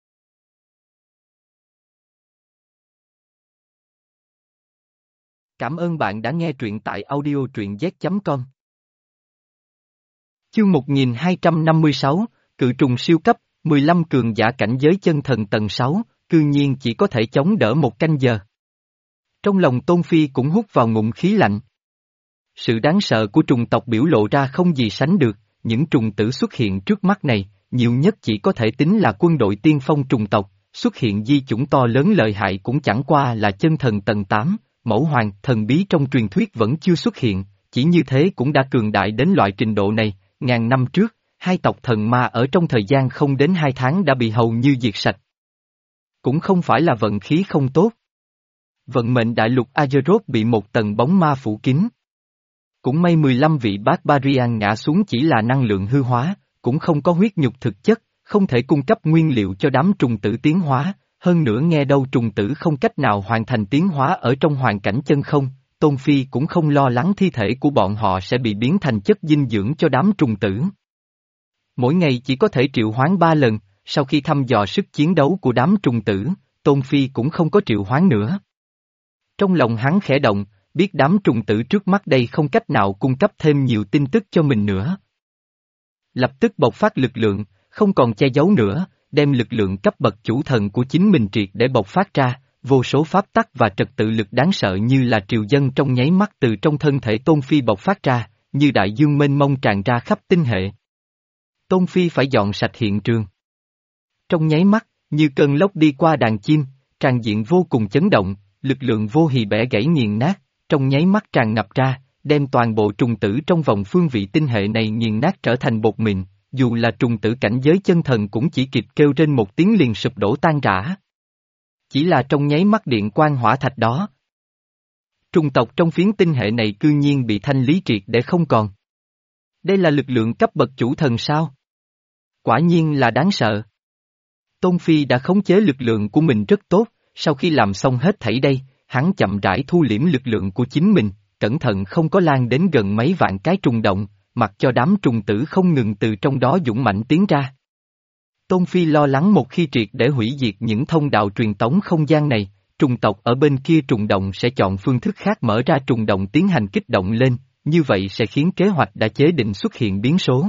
Cảm ơn bạn đã nghe truyện tại audio truyện z chấm com. Chương một nghìn hai trăm năm mươi sáu, Cự trùng siêu cấp, mười lăm cường giả cảnh giới chân thần tầng sáu, cư nhiên chỉ có thể chống đỡ một canh giờ. Trong lòng Tôn Phi cũng hút vào ngụm khí lạnh. Sự đáng sợ của trùng tộc biểu lộ ra không gì sánh được, những trùng tử xuất hiện trước mắt này, nhiều nhất chỉ có thể tính là quân đội tiên phong trùng tộc, xuất hiện di chủng to lớn lợi hại cũng chẳng qua là chân thần tầng tám, mẫu hoàng thần bí trong truyền thuyết vẫn chưa xuất hiện, chỉ như thế cũng đã cường đại đến loại trình độ này, ngàn năm trước, hai tộc thần ma ở trong thời gian không đến hai tháng đã bị hầu như diệt sạch. Cũng không phải là vận khí không tốt. Vận mệnh đại lục Azeroth bị một tầng bóng ma phủ kín. Cũng may mười lăm vị Barbarian ngã xuống chỉ là năng lượng hư hóa, cũng không có huyết nhục thực chất, không thể cung cấp nguyên liệu cho đám trùng tử tiến hóa, hơn nữa nghe đâu trùng tử không cách nào hoàn thành tiến hóa ở trong hoàn cảnh chân không, Tôn Phi cũng không lo lắng thi thể của bọn họ sẽ bị biến thành chất dinh dưỡng cho đám trùng tử. Mỗi ngày chỉ có thể triệu hoán ba lần, sau khi thăm dò sức chiến đấu của đám trùng tử, Tôn Phi cũng không có triệu hoán nữa. Trong lòng hắn khẽ động, biết đám trùng tử trước mắt đây không cách nào cung cấp thêm nhiều tin tức cho mình nữa. Lập tức bộc phát lực lượng, không còn che giấu nữa, đem lực lượng cấp bậc chủ thần của chính mình triệt để bộc phát ra, vô số pháp tắc và trật tự lực đáng sợ như là triều dân trong nháy mắt từ trong thân thể Tôn Phi bộc phát ra, như đại dương mênh mông tràn ra khắp tinh hệ. Tôn Phi phải dọn sạch hiện trường. Trong nháy mắt, như cơn lốc đi qua đàn chim, tràn diện vô cùng chấn động, lực lượng vô hì bẻ gãy nghiền nát, trong nháy mắt tràn ngập ra, đem toàn bộ trùng tử trong vòng phương vị tinh hệ này nghiền nát trở thành bột mịn, dù là trùng tử cảnh giới chân thần cũng chỉ kịp kêu trên một tiếng liền sụp đổ tan rã. Chỉ là trong nháy mắt điện quang hỏa thạch đó. Trùng tộc trong phiến tinh hệ này cư nhiên bị thanh lý triệt để không còn. Đây là lực lượng cấp bậc chủ thần sao? Quả nhiên là đáng sợ. Tôn Phi đã khống chế lực lượng của mình rất tốt, sau khi làm xong hết thảy đây, hắn chậm rãi thu liễm lực lượng của chính mình, cẩn thận không có lan đến gần mấy vạn cái trùng động, mặc cho đám trùng tử không ngừng từ trong đó dũng mãnh tiến ra. Tôn Phi lo lắng một khi triệt để hủy diệt những thông đạo truyền tống không gian này, trùng tộc ở bên kia trùng động sẽ chọn phương thức khác mở ra trùng động tiến hành kích động lên, như vậy sẽ khiến kế hoạch đã chế định xuất hiện biến số.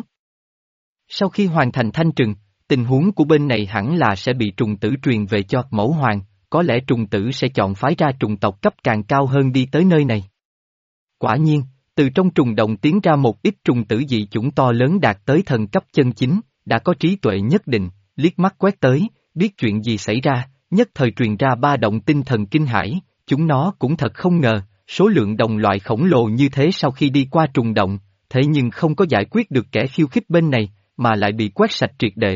Sau khi hoàn thành thanh trừng, tình huống của bên này hẳn là sẽ bị trùng tử truyền về cho mẫu hoàng, có lẽ trùng tử sẽ chọn phái ra trùng tộc cấp càng cao hơn đi tới nơi này. Quả nhiên, từ trong trùng động tiến ra một ít trùng tử dị chủng to lớn đạt tới thần cấp chân chính, đã có trí tuệ nhất định, liếc mắt quét tới, biết chuyện gì xảy ra, nhất thời truyền ra ba động tinh thần kinh hãi, chúng nó cũng thật không ngờ, số lượng đồng loại khổng lồ như thế sau khi đi qua trùng động, thế nhưng không có giải quyết được kẻ khiêu khích bên này, mà lại bị quét sạch triệt để.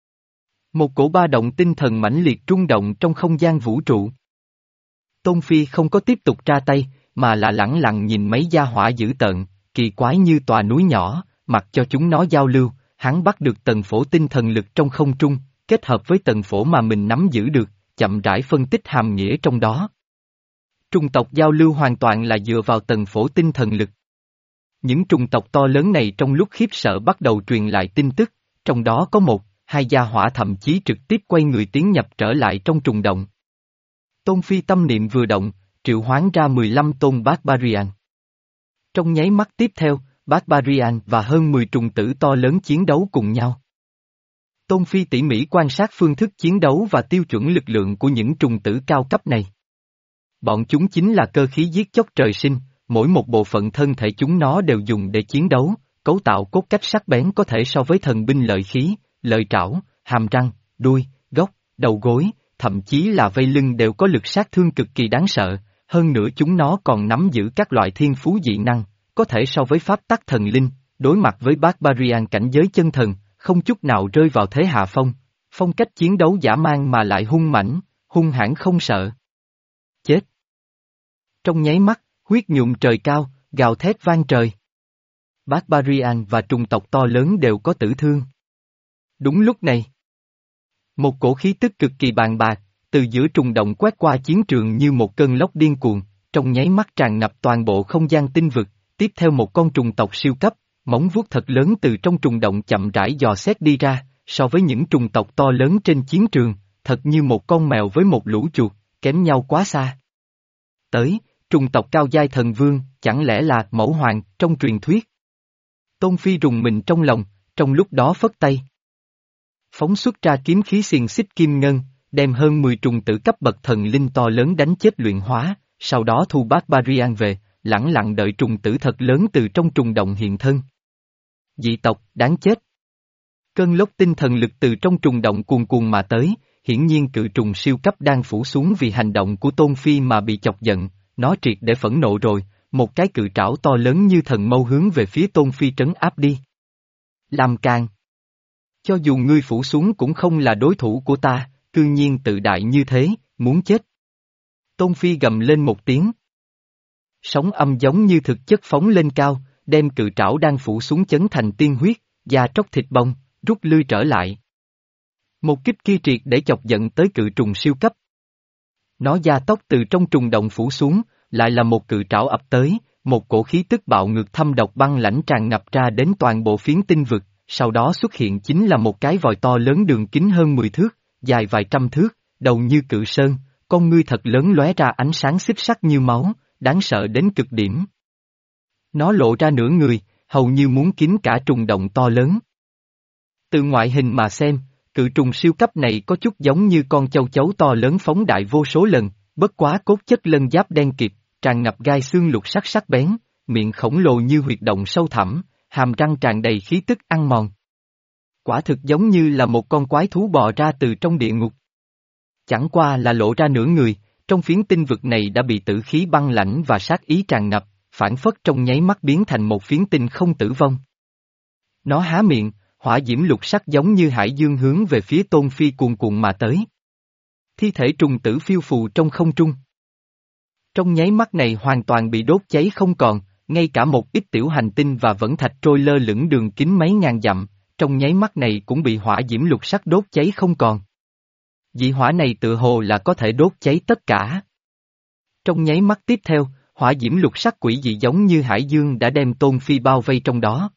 Một cổ ba động tinh thần mãnh liệt rung động trong không gian vũ trụ. Tôn Phi không có tiếp tục ra tay, mà là lẳng lặng nhìn mấy gia hỏa dữ tợn, kỳ quái như tòa núi nhỏ, mặc cho chúng nó giao lưu, hắn bắt được tần phổ tinh thần lực trong không trung, kết hợp với tần phổ mà mình nắm giữ được, chậm rãi phân tích hàm nghĩa trong đó. Trùng tộc giao lưu hoàn toàn là dựa vào tần phổ tinh thần lực. Những trùng tộc to lớn này trong lúc khiếp sợ bắt đầu truyền lại tin tức, trong đó có một, hai gia hỏa thậm chí trực tiếp quay người tiến nhập trở lại trong trùng động. Tôn Phi tâm niệm vừa động, triệu hoán ra mười lăm tôn Barbarian. Trong nháy mắt tiếp theo, Barbarian và hơn mười trùng tử to lớn chiến đấu cùng nhau. Tôn Phi tỉ mỉ quan sát phương thức chiến đấu và tiêu chuẩn lực lượng của những trùng tử cao cấp này. Bọn chúng chính là cơ khí giết chóc trời sinh, mỗi một bộ phận thân thể chúng nó đều dùng để chiến đấu, cấu tạo cốt cách sắc bén có thể so với thần binh lợi khí, lợi trảo, hàm răng, đuôi, gốc, đầu gối, thậm chí là vây lưng đều có lực sát thương cực kỳ đáng sợ, hơn nữa chúng nó còn nắm giữ các loại thiên phú dị năng, có thể so với pháp tắc thần linh, đối mặt với Barbarian cảnh giới chân thần, không chút nào rơi vào thế hạ phong, phong cách chiến đấu dã man mà lại hung mãnh, hung hãn không sợ. Chết! Trong nháy mắt, huyết nhuộm trời cao, gào thét vang trời. Barbarian và trùng tộc to lớn đều có tử thương. Đúng lúc này, một cổ khí tức cực kỳ bàn bạc, từ giữa trùng động quét qua chiến trường như một cơn lốc điên cuồng, trong nháy mắt tràn ngập toàn bộ không gian tinh vực, tiếp theo một con trùng tộc siêu cấp, móng vuốt thật lớn từ trong trùng động chậm rãi dò xét đi ra, so với những trùng tộc to lớn trên chiến trường, thật như một con mèo với một lũ chuột, kém nhau quá xa. Tới, trùng tộc cao giai thần vương, chẳng lẽ là mẫu hoàng trong truyền thuyết? Tôn Phi rùng mình trong lòng, trong lúc đó phất tay. Phóng xuất ra kiếm khí xiềng xích kim ngân, đem hơn mười trùng tử cấp bậc thần linh to lớn đánh chết luyện hóa, sau đó thu Barbarian về, lẳng lặng đợi trùng tử thật lớn từ trong trùng động hiện thân. Dị tộc, đáng chết. Cơn lốc tinh thần lực từ trong trùng động cuồn cuồn mà tới, hiển nhiên cự trùng siêu cấp đang phủ xuống vì hành động của Tôn Phi mà bị chọc giận, nó triệt để phẫn nộ rồi, một cái cự trảo to lớn như thần mâu hướng về phía Tôn Phi trấn áp đi. Làm càng. Cho dù ngươi phủ xuống cũng không là đối thủ của ta, cư nhiên tự đại như thế, muốn chết. Tôn Phi gầm lên một tiếng. Sóng âm giống như thực chất phóng lên cao, đem cự trảo đang phủ xuống chấn thành tiên huyết, da tróc thịt bong, rút lui trở lại. Một kích kia triệt để chọc giận tới cự trùng siêu cấp. Nó da tóc từ trong trùng động phủ xuống, lại là một cự trảo ập tới, một cổ khí tức bạo ngược thâm độc băng lãnh tràn ngập ra đến toàn bộ phiến tinh vực, sau đó xuất hiện chính là một cái vòi to lớn đường kính hơn mười thước, dài vài trăm thước, đầu như cự sơn, con ngươi thật lớn lóe ra ánh sáng xích sắc như máu, đáng sợ đến cực điểm. Nó lộ ra nửa người, hầu như muốn kín cả trùng động to lớn. Từ ngoại hình mà xem, cự trùng siêu cấp này có chút giống như con châu chấu to lớn phóng đại vô số lần, bất quá cốt chất lân giáp đen kịt, tràn ngập gai xương lục sắc sắc bén, miệng khổng lồ như huyệt động sâu thẳm, hàm răng tràn đầy khí tức ăn mòn. Quả thực giống như là một con quái thú bò ra từ trong địa ngục. Chẳng qua là lộ ra nửa người, trong phiến tinh vực này đã bị tử khí băng lãnh và sát ý tràn ngập, phản phất trong nháy mắt biến thành một phiến tinh không tử vong. Nó há miệng, hỏa diễm lục sắc giống như hải dương hướng về phía Tôn Phi cuồn cuộn mà tới. Thi thể trùng tử phiêu phù trong không trung. Trong nháy mắt này hoàn toàn bị đốt cháy không còn, ngay cả một ít tiểu hành tinh và vẫn thạch trôi lơ lửng đường kính mấy ngàn dặm, trong nháy mắt này cũng bị hỏa diễm lục sắc đốt cháy không còn. Dị hỏa này tự hồ là có thể đốt cháy tất cả. Trong nháy mắt tiếp theo, hỏa diễm lục sắc quỷ dị giống như hải dương đã đem Tôn Phi bao vây trong đó.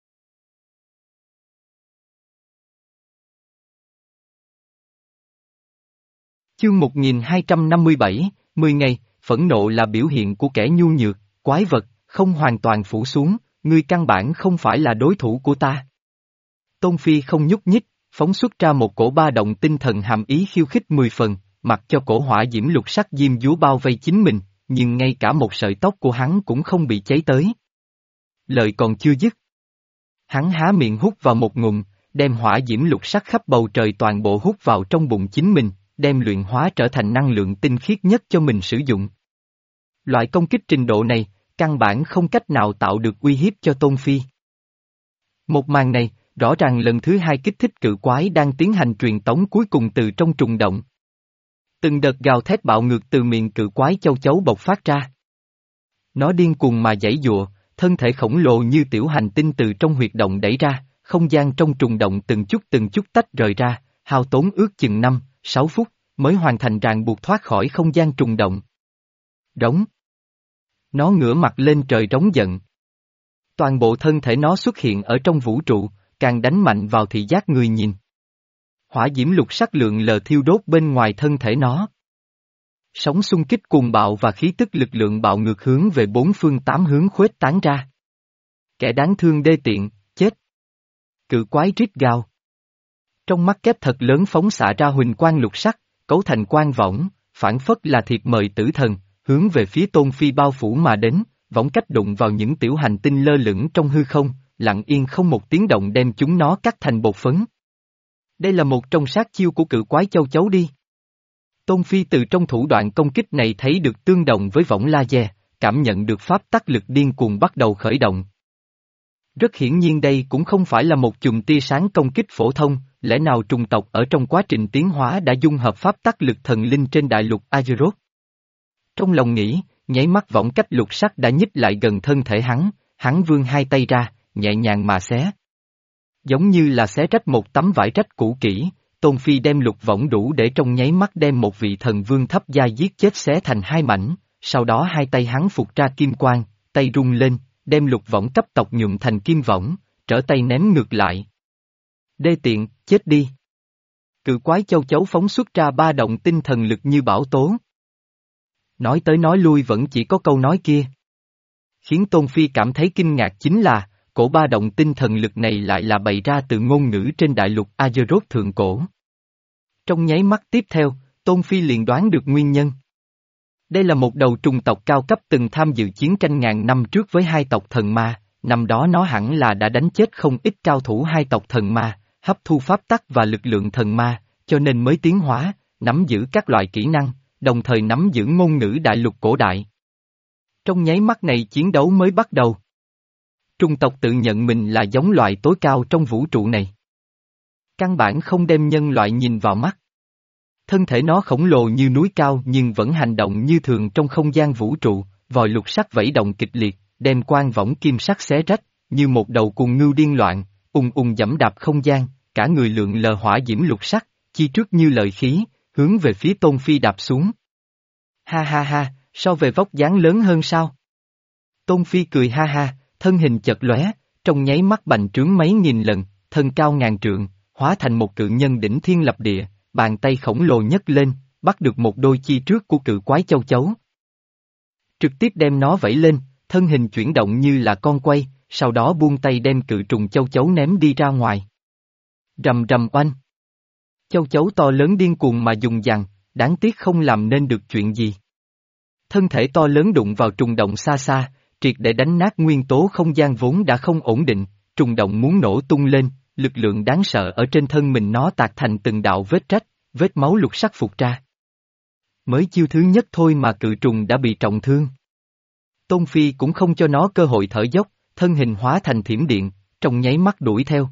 Chương một nghìn hai trăm năm mươi bảy, mười ngày, phẫn nộ là biểu hiện của kẻ nhu nhược, quái vật, không hoàn toàn phủ xuống, ngươi căn bản không phải là đối thủ của ta. Tôn Phi không nhúc nhích, phóng xuất ra một cổ ba động tinh thần hàm ý khiêu khích mười phần, mặc cho cổ hỏa diễm lục sắc diêm dúa bao vây chính mình, nhưng ngay cả một sợi tóc của hắn cũng không bị cháy tới. Lời còn chưa dứt. Hắn há miệng hút vào một ngụm, đem hỏa diễm lục sắc khắp bầu trời toàn bộ hút vào trong bụng chính mình, đem luyện hóa trở thành năng lượng tinh khiết nhất cho mình sử dụng. Loại công kích trình độ này, căn bản không cách nào tạo được uy hiếp cho Tôn Phi. Một màn này, rõ ràng lần thứ hai kích thích cự quái đang tiến hành truyền tống cuối cùng từ trong trùng động. Từng đợt gào thét bạo ngược từ miệng cự quái châu chấu bộc phát ra. Nó điên cuồng mà giãy giụa, thân thể khổng lồ như tiểu hành tinh từ trong huyệt động đẩy ra, không gian trong trùng động từng chút từng chút tách rời ra, hao tốn ước chừng năm, sáu phút, mới hoàn thành ràng buộc thoát khỏi không gian trùng động. Rống. Nó ngửa mặt lên trời rống giận. Toàn bộ thân thể nó xuất hiện ở trong vũ trụ, càng đánh mạnh vào thị giác người nhìn. Hỏa diễm lục sắc lượng lờ thiêu đốt bên ngoài thân thể nó. Sóng xung kích cuồng bạo và khí tức lực lượng bạo ngược hướng về bốn phương tám hướng khuếch tán ra. Kẻ đáng thương đê tiện, chết. Cự quái rít gào. Trong mắt kép thật lớn phóng xạ ra huỳnh quang lục sắc, cấu thành quang võng, phản phất là thiệp mời tử thần, hướng về phía Tôn Phi bao phủ mà đến, võng cách đụng vào những tiểu hành tinh lơ lửng trong hư không, lặng yên không một tiếng động đem chúng nó cắt thành bột phấn. Đây là một trong sát chiêu của cự quái châu chấu đi. Tôn Phi từ trong thủ đoạn công kích này thấy được tương đồng với võng laser, cảm nhận được pháp tắc lực điên cuồng bắt đầu khởi động. Rất hiển nhiên đây cũng không phải là một chùm tia sáng công kích phổ thông, lẽ nào trùng tộc ở trong quá trình tiến hóa đã dung hợp pháp tắc lực thần linh trên đại lục Azeroth. Trong lòng nghĩ, nháy mắt võng cách lục sắc đã nhích lại gần thân thể hắn, hắn vươn hai tay ra, nhẹ nhàng mà xé. Giống như là xé rách một tấm vải rách cũ kỹ, Tôn Phi đem lục võng đủ để trong nháy mắt đem một vị thần vương thấp giai giết chết xé thành hai mảnh, sau đó hai tay hắn phục ra kim quang, tay rung lên, đem lục võng cấp tộc nhuộm thành kim võng, trở tay ném ngược lại. Đê tiện, chết đi. Cự quái châu chấu phóng xuất ra ba động tinh thần lực như bão tố. Nói tới nói lui vẫn chỉ có câu nói kia. Khiến Tôn Phi cảm thấy kinh ngạc chính là, cổ ba động tinh thần lực này lại là bày ra từ ngôn ngữ trên đại lục Azeroth thượng cổ. Trong nháy mắt tiếp theo, Tôn Phi liền đoán được nguyên nhân. Đây là một đầu trùng tộc cao cấp từng tham dự chiến tranh ngàn năm trước với hai tộc thần ma, năm đó nó hẳn là đã đánh chết không ít cao thủ hai tộc thần ma, hấp thu pháp tắc và lực lượng thần ma, cho nên mới tiến hóa, nắm giữ các loại kỹ năng, đồng thời nắm giữ ngôn ngữ đại lục cổ đại. Trong nháy mắt này chiến đấu mới bắt đầu. Trùng tộc tự nhận mình là giống loài tối cao trong vũ trụ này. Căn bản không đem nhân loại nhìn vào mắt. Thân thể nó khổng lồ như núi cao nhưng vẫn hành động như thường trong không gian vũ trụ, vòi lục sắc vẫy động kịch liệt, đem quang võng kim sắc xé rách, như một đầu cuồng ngưu điên loạn, ùng ùng giẫm đạp không gian, cả người lượn lờ hỏa diễm lục sắc, chi trước như lợi khí, hướng về phía Tôn Phi đạp xuống. Ha ha ha, so về vóc dáng lớn hơn sao? Tôn Phi cười ha ha, thân hình chật lóe, trong nháy mắt bành trướng mấy nghìn lần, thân cao ngàn trượng, hóa thành một cự nhân đỉnh thiên lập địa, bàn tay khổng lồ nhấc lên, bắt được một đôi chi trước của cự quái châu chấu. Trực tiếp đem nó vẫy lên, thân hình chuyển động như là con quay, sau đó buông tay đem cự trùng châu chấu ném đi ra ngoài. Rầm rầm oanh. Châu chấu to lớn điên cuồng mà dùng dằng, đáng tiếc không làm nên được chuyện gì. Thân thể to lớn đụng vào trùng động xa xa, triệt để đánh nát nguyên tố không gian vốn đã không ổn định, trùng động muốn nổ tung lên, lực lượng đáng sợ ở trên thân mình nó tạc thành từng đạo vết rách, vết máu lục sắc phụt ra. Mới chiêu thứ nhất thôi mà cự trùng đã bị trọng thương. Tôn Phi cũng không cho nó cơ hội thở dốc, thân hình hóa thành thiểm điện, trong nháy mắt đuổi theo.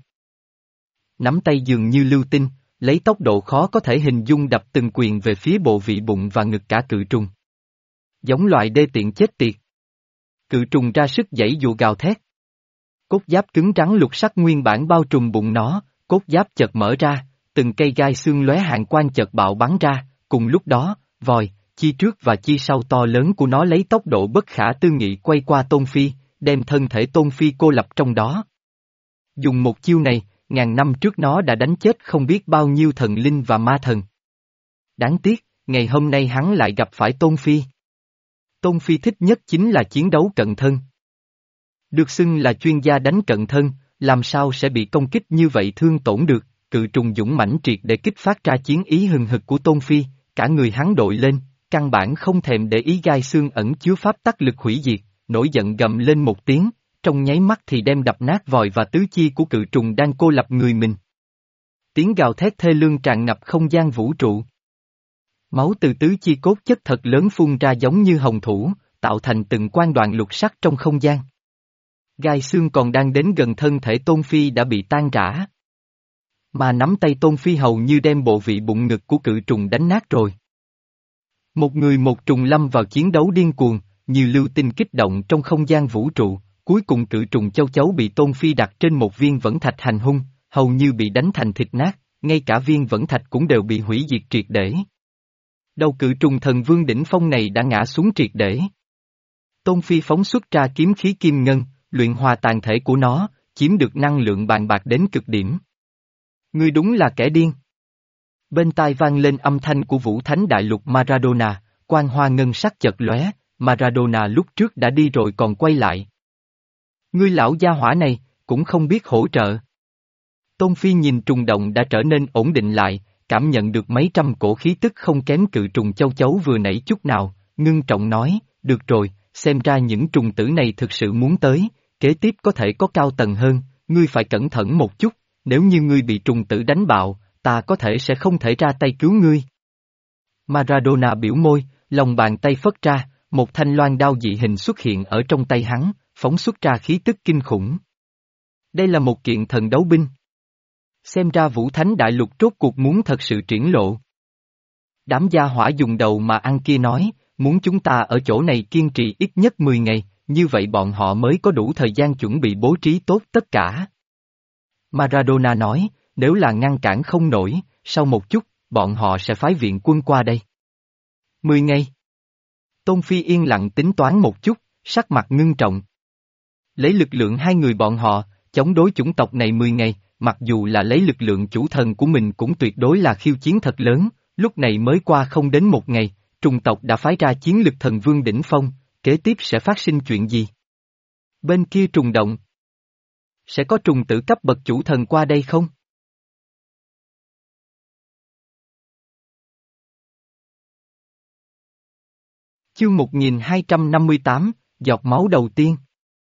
Nắm tay dường như lưu tinh, lấy tốc độ khó có thể hình dung đập từng quyền về phía bộ vị bụng và ngực cả cự trùng. Giống loại đê tiện chết tiệt. Cự trùng ra sức giãy dụa gào thét. Cốt giáp cứng rắn lục sắc nguyên bản bao trùm bụng nó, cốt giáp chợt mở ra, từng cây gai xương lóe hàn quang chợt bạo bắn ra, cùng lúc đó, vòi, chi trước và chi sau to lớn của nó lấy tốc độ bất khả tư nghị quay qua Tôn Phi, đem thân thể Tôn Phi cô lập trong đó. Dùng một chiêu này, ngàn năm trước nó đã đánh chết không biết bao nhiêu thần linh và ma thần. Đáng tiếc, ngày hôm nay hắn lại gặp phải Tôn Phi. Tôn Phi thích nhất chính là chiến đấu cận thân. Được xưng là chuyên gia đánh cận thân, làm sao sẽ bị công kích như vậy thương tổn được, cự trùng dũng mãnh triệt để kích phát ra chiến ý hừng hực của Tôn Phi, cả người hắn đội lên, căn bản không thèm để ý gai xương ẩn chứa pháp tắc lực hủy diệt, nổi giận gầm lên một tiếng, trong nháy mắt thì đem đập nát vòi và tứ chi của cự trùng đang cô lập người mình. Tiếng gào thét thê lương tràn ngập không gian vũ trụ. Máu từ tứ chi cốt chất thật lớn phun ra giống như hồng thủ, tạo thành từng quan đoạn lục sắc trong không gian. Gai xương còn đang đến gần thân thể Tôn Phi đã bị tan rã. Mà nắm tay Tôn Phi hầu như đem bộ vị bụng ngực của cự trùng đánh nát rồi. Một người một trùng lâm vào chiến đấu điên cuồng, như lưu tinh kích động trong không gian vũ trụ, cuối cùng cự trùng châu chấu bị Tôn Phi đặt trên một viên vẫn thạch hành hung, hầu như bị đánh thành thịt nát, ngay cả viên vẫn thạch cũng đều bị hủy diệt triệt để. Đầu cự trùng thần vương đỉnh phong này đã ngã xuống triệt để. Tôn Phi phóng xuất ra kiếm khí kim ngân, luyện hòa tàn thể của nó, chiếm được năng lượng bàn bạc đến cực điểm. Ngươi đúng là kẻ điên. Bên tai vang lên âm thanh của Vũ Thánh Đại Lục Maradona, quang hoa ngân sắc chợt lóe, Maradona lúc trước đã đi rồi còn quay lại. Ngươi lão gia hỏa này, cũng không biết hỗ trợ. Tôn Phi nhìn trùng động đã trở nên ổn định lại, cảm nhận được mấy trăm cổ khí tức không kém cự trùng châu chấu vừa nãy chút nào, ngưng trọng nói, được rồi, xem ra những trùng tử này thực sự muốn tới, kế tiếp có thể có cao tầng hơn, ngươi phải cẩn thận một chút, nếu như ngươi bị trùng tử đánh bạo, ta có thể sẽ không thể ra tay cứu ngươi. Maradona biểu môi, lòng bàn tay phất ra, một thanh loan đao dị hình xuất hiện ở trong tay hắn, phóng xuất ra khí tức kinh khủng. Đây là một kiện thần đấu binh. Xem ra Vũ Thánh Đại Lục rốt cuộc muốn thật sự triển lộ. Đám gia hỏa dùng đầu mà ăn kia nói, muốn chúng ta ở chỗ này kiên trì ít nhất mười ngày, như vậy bọn họ mới có đủ thời gian chuẩn bị bố trí tốt tất cả. Maradona nói, nếu là ngăn cản không nổi, sau một chút, bọn họ sẽ phái viện quân qua đây. Mười ngày. Tôn Phi yên lặng tính toán một chút, sắc mặt ngưng trọng. Lấy lực lượng hai người bọn họ, chống đối chủng tộc này mười ngày, mặc dù là lấy lực lượng chủ thần của mình cũng tuyệt đối là khiêu chiến thật lớn, lúc này mới qua không đến một ngày, trùng tộc đã phái ra chiến lực thần vương đỉnh phong, kế tiếp sẽ phát sinh chuyện gì? Bên kia trùng động. Sẽ có trùng tử cấp bậc chủ thần qua đây không? Chương một nghìn hai trăm năm mươi tám, giọt máu đầu tiên.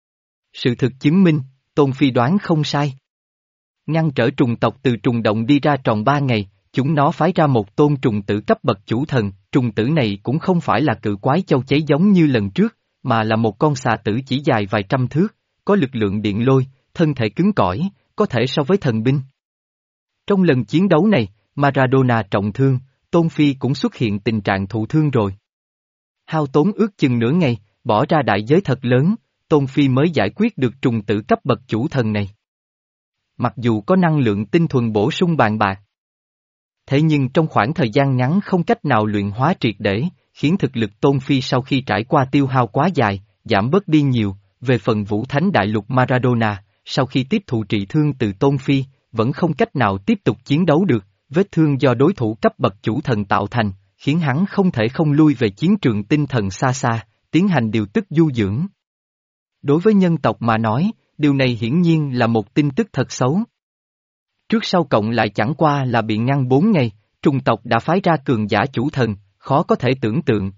Sự thực chứng minh, Tôn Phi đoán không sai. Ngăn trở trùng tộc từ trùng động đi ra tròn ba ngày, chúng nó phái ra một tôn trùng tử cấp bậc chủ thần, trùng tử này cũng không phải là cự quái châu cháy giống như lần trước, mà là một con xà tử chỉ dài vài trăm thước, có lực lượng điện lôi, thân thể cứng cỏi, có thể so với thần binh. Trong lần chiến đấu này, Maradona trọng thương, Tôn Phi cũng xuất hiện tình trạng thụ thương rồi. Hao tốn ước chừng nửa ngày, bỏ ra đại giới thật lớn, Tôn Phi mới giải quyết được trùng tử cấp bậc chủ thần này. Mặc dù có năng lượng tinh thuần bổ sung bàn bạc. Thế nhưng trong khoảng thời gian ngắn không cách nào luyện hóa triệt để, khiến thực lực Tôn Phi sau khi trải qua tiêu hao quá dài, giảm bớt đi nhiều. Về phần Vũ Thánh Đại Lục Maradona, sau khi tiếp thụ trị thương từ Tôn Phi, vẫn không cách nào tiếp tục chiến đấu được, vết thương do đối thủ cấp bậc chủ thần tạo thành, khiến hắn không thể không lui về chiến trường tinh thần xa xa, tiến hành điều tức du dưỡng. Đối với nhân tộc mà nói, điều này hiển nhiên là một tin tức thật xấu. Trước sau cộng lại chẳng qua là bị ngăn bốn ngày, trùng tộc đã phái ra cường giả chủ thần, khó có thể tưởng tượng.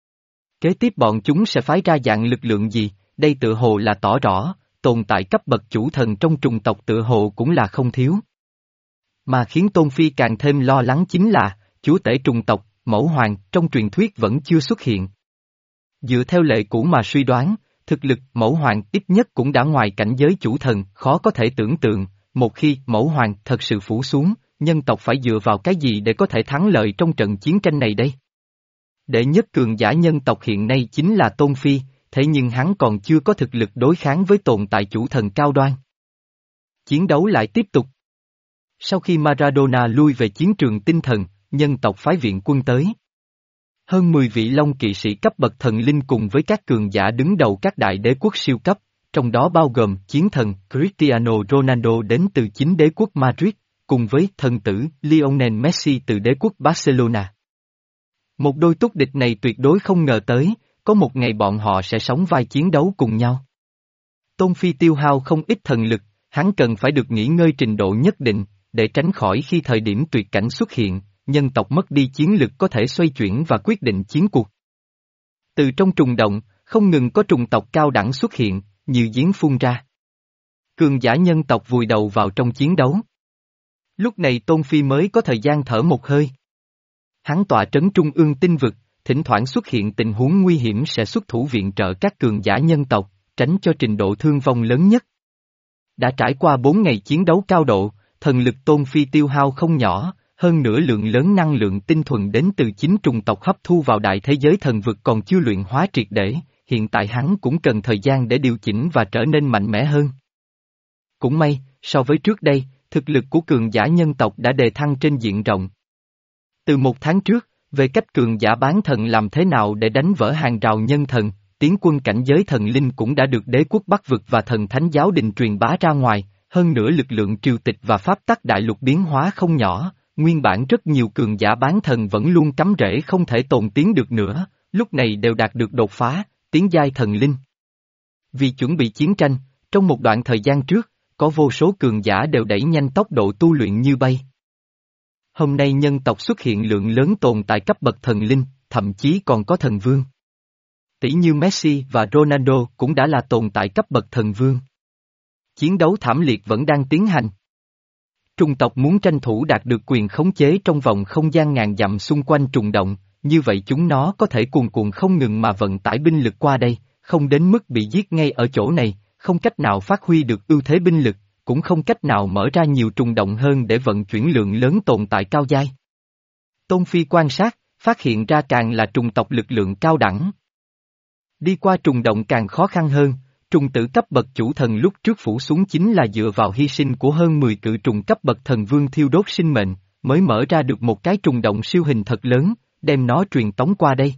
Kế tiếp bọn chúng sẽ phái ra dạng lực lượng gì, đây tự hồ là tỏ rõ, tồn tại cấp bậc chủ thần trong trùng tộc tự hồ cũng là không thiếu. Mà khiến Tôn Phi càng thêm lo lắng chính là, chúa tể trùng tộc, Mẫu Hoàng, trong truyền thuyết vẫn chưa xuất hiện. Dựa theo lệ cũ mà suy đoán, thực lực Mẫu Hoàng ít nhất cũng đã ngoài cảnh giới chủ thần, khó có thể tưởng tượng, một khi Mẫu Hoàng thật sự phủ xuống, nhân tộc phải dựa vào cái gì để có thể thắng lợi trong trận chiến tranh này đây? Đệ nhất cường giả nhân tộc hiện nay chính là Tôn Phi, thế nhưng hắn còn chưa có thực lực đối kháng với tồn tại chủ thần cao đoan. Chiến đấu lại tiếp tục. Sau khi Maradona lui về chiến trường tinh thần, nhân tộc phái viện quân tới. Hơn mười vị Long kỵ sĩ cấp bậc thần linh cùng với các cường giả đứng đầu các đại đế quốc siêu cấp, trong đó bao gồm chiến thần Cristiano Ronaldo đến từ chính đế quốc Madrid, cùng với thần tử Lionel Messi từ đế quốc Barcelona. Một đôi túc địch này tuyệt đối không ngờ tới, có một ngày bọn họ sẽ sóng vai chiến đấu cùng nhau. Tôn Phi tiêu hao không ít thần lực, hắn cần phải được nghỉ ngơi trình độ nhất định, để tránh khỏi khi thời điểm tuyệt cảnh xuất hiện, nhân tộc mất đi chiến lực có thể xoay chuyển và quyết định chiến cuộc. Từ trong trùng động, không ngừng có trùng tộc cao đẳng xuất hiện, như giếng phun ra. Cường giả nhân tộc vùi đầu vào trong chiến đấu. Lúc này Tôn Phi mới có thời gian thở một hơi. Hắn tọa trấn trung ương tinh vực, thỉnh thoảng xuất hiện tình huống nguy hiểm sẽ xuất thủ viện trợ các cường giả nhân tộc, tránh cho trình độ thương vong lớn nhất. Đã trải qua bốn ngày chiến đấu cao độ, thần lực Tôn Phi tiêu hao không nhỏ, hơn nữa lượng lớn năng lượng tinh thuần đến từ chính trùng tộc hấp thu vào đại thế giới thần vực còn chưa luyện hóa triệt để, hiện tại hắn cũng cần thời gian để điều chỉnh và trở nên mạnh mẽ hơn. Cũng may, so với trước đây, thực lực của cường giả nhân tộc đã đề thăng trên diện rộng. Từ một tháng trước, về cách cường giả bán thần làm thế nào để đánh vỡ hàng rào nhân thần, tiến quân cảnh giới thần linh cũng đã được đế quốc Bắc vực và thần thánh giáo đình truyền bá ra ngoài, hơn nữa lực lượng triều tịch và pháp tắc đại lục biến hóa không nhỏ, nguyên bản rất nhiều cường giả bán thần vẫn luôn cắm rễ không thể tồn tiến được nữa, lúc này đều đạt được đột phá, tiến giai thần linh. Vì chuẩn bị chiến tranh, trong một đoạn thời gian trước, có vô số cường giả đều đẩy nhanh tốc độ tu luyện như bay. Hôm nay nhân tộc xuất hiện lượng lớn tồn tại cấp bậc thần linh, thậm chí còn có thần vương. Tỷ như Messi và Ronaldo cũng đã là tồn tại cấp bậc thần vương. Chiến đấu thảm liệt vẫn đang tiến hành. Trùng tộc muốn tranh thủ đạt được quyền khống chế trong vòng không gian ngàn dặm xung quanh trùng động, như vậy chúng nó có thể cuồn cuộn không ngừng mà vận tải binh lực qua đây, không đến mức bị giết ngay ở chỗ này, không cách nào phát huy được ưu thế binh lực, cũng không cách nào mở ra nhiều trùng động hơn để vận chuyển lượng lớn tồn tại cao giai. Tôn Phi quan sát, phát hiện ra càng là trùng tộc lực lượng cao đẳng. Đi qua trùng động càng khó khăn hơn, Trùng tử cấp bậc chủ thần lúc trước phủ xuống chính là dựa vào hy sinh của hơn mười cự trùng cấp bậc thần vương thiêu đốt sinh mệnh, mới mở ra được một cái trùng động siêu hình thật lớn, đem nó truyền tống qua đây.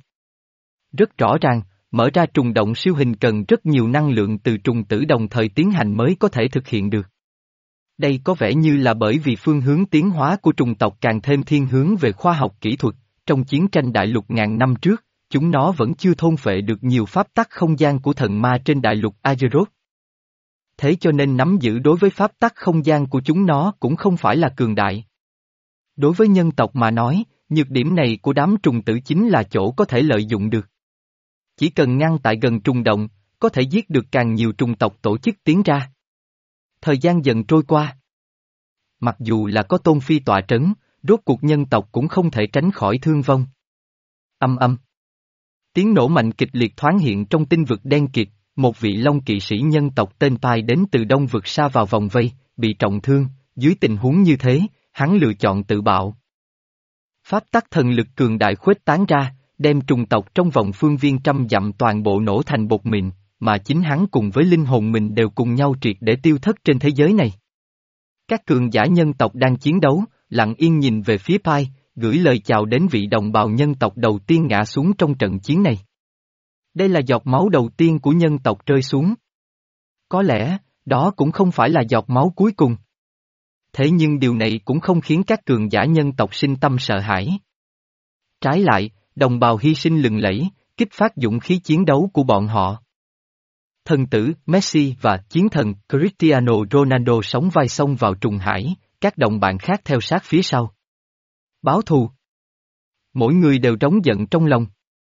Rất rõ ràng, mở ra trùng động siêu hình cần rất nhiều năng lượng từ trùng tử đồng thời tiến hành mới có thể thực hiện được. Đây có vẻ như là bởi vì phương hướng tiến hóa của trùng tộc càng thêm thiên hướng về khoa học kỹ thuật, trong chiến tranh đại lục ngàn năm trước, chúng nó vẫn chưa thôn phệ được nhiều pháp tắc không gian của thần ma trên đại lục Azeroth. Thế cho nên nắm giữ đối với pháp tắc không gian của chúng nó cũng không phải là cường đại. Đối với nhân tộc mà nói, nhược điểm này của đám trùng tử chính là chỗ có thể lợi dụng được. Chỉ cần ngăn tại gần trùng động, có thể giết được càng nhiều trùng tộc tổ chức tiến ra. Thời gian dần trôi qua. Mặc dù là có Tôn Phi tọa trấn, rốt cuộc nhân tộc cũng không thể tránh khỏi thương vong. Âm âm. Tiếng nổ mạnh kịch liệt thoáng hiện trong tinh vực đen kịt, một vị long kỵ sĩ nhân tộc tên Pai đến từ đông vực xa vào vòng vây, bị trọng thương, dưới tình huống như thế, hắn lựa chọn tự bạo. Pháp tắc thần lực cường đại khuếch tán ra, đem trùng tộc trong vòng phương viên trăm dặm toàn bộ nổ thành bột mịn, mà chính hắn cùng với linh hồn mình đều cùng nhau triệt để tiêu thất trên thế giới này. Các cường giả nhân tộc đang chiến đấu, lặng yên nhìn về phía Pai, gửi lời chào đến vị đồng bào nhân tộc đầu tiên ngã xuống trong trận chiến này. Đây là giọt máu đầu tiên của nhân tộc rơi xuống. Có lẽ, đó cũng không phải là giọt máu cuối cùng. Thế nhưng điều này cũng không khiến các cường giả nhân tộc sinh tâm sợ hãi. Trái lại, đồng bào hy sinh lừng lẫy, kích phát dũng khí chiến đấu của bọn họ. Thần tử, Messi và chiến thần, Cristiano Ronaldo sóng vai song vào trùng hải, các đồng bạn khác theo sát phía sau. Báo thù. Mỗi người đều trống giận trong lòng.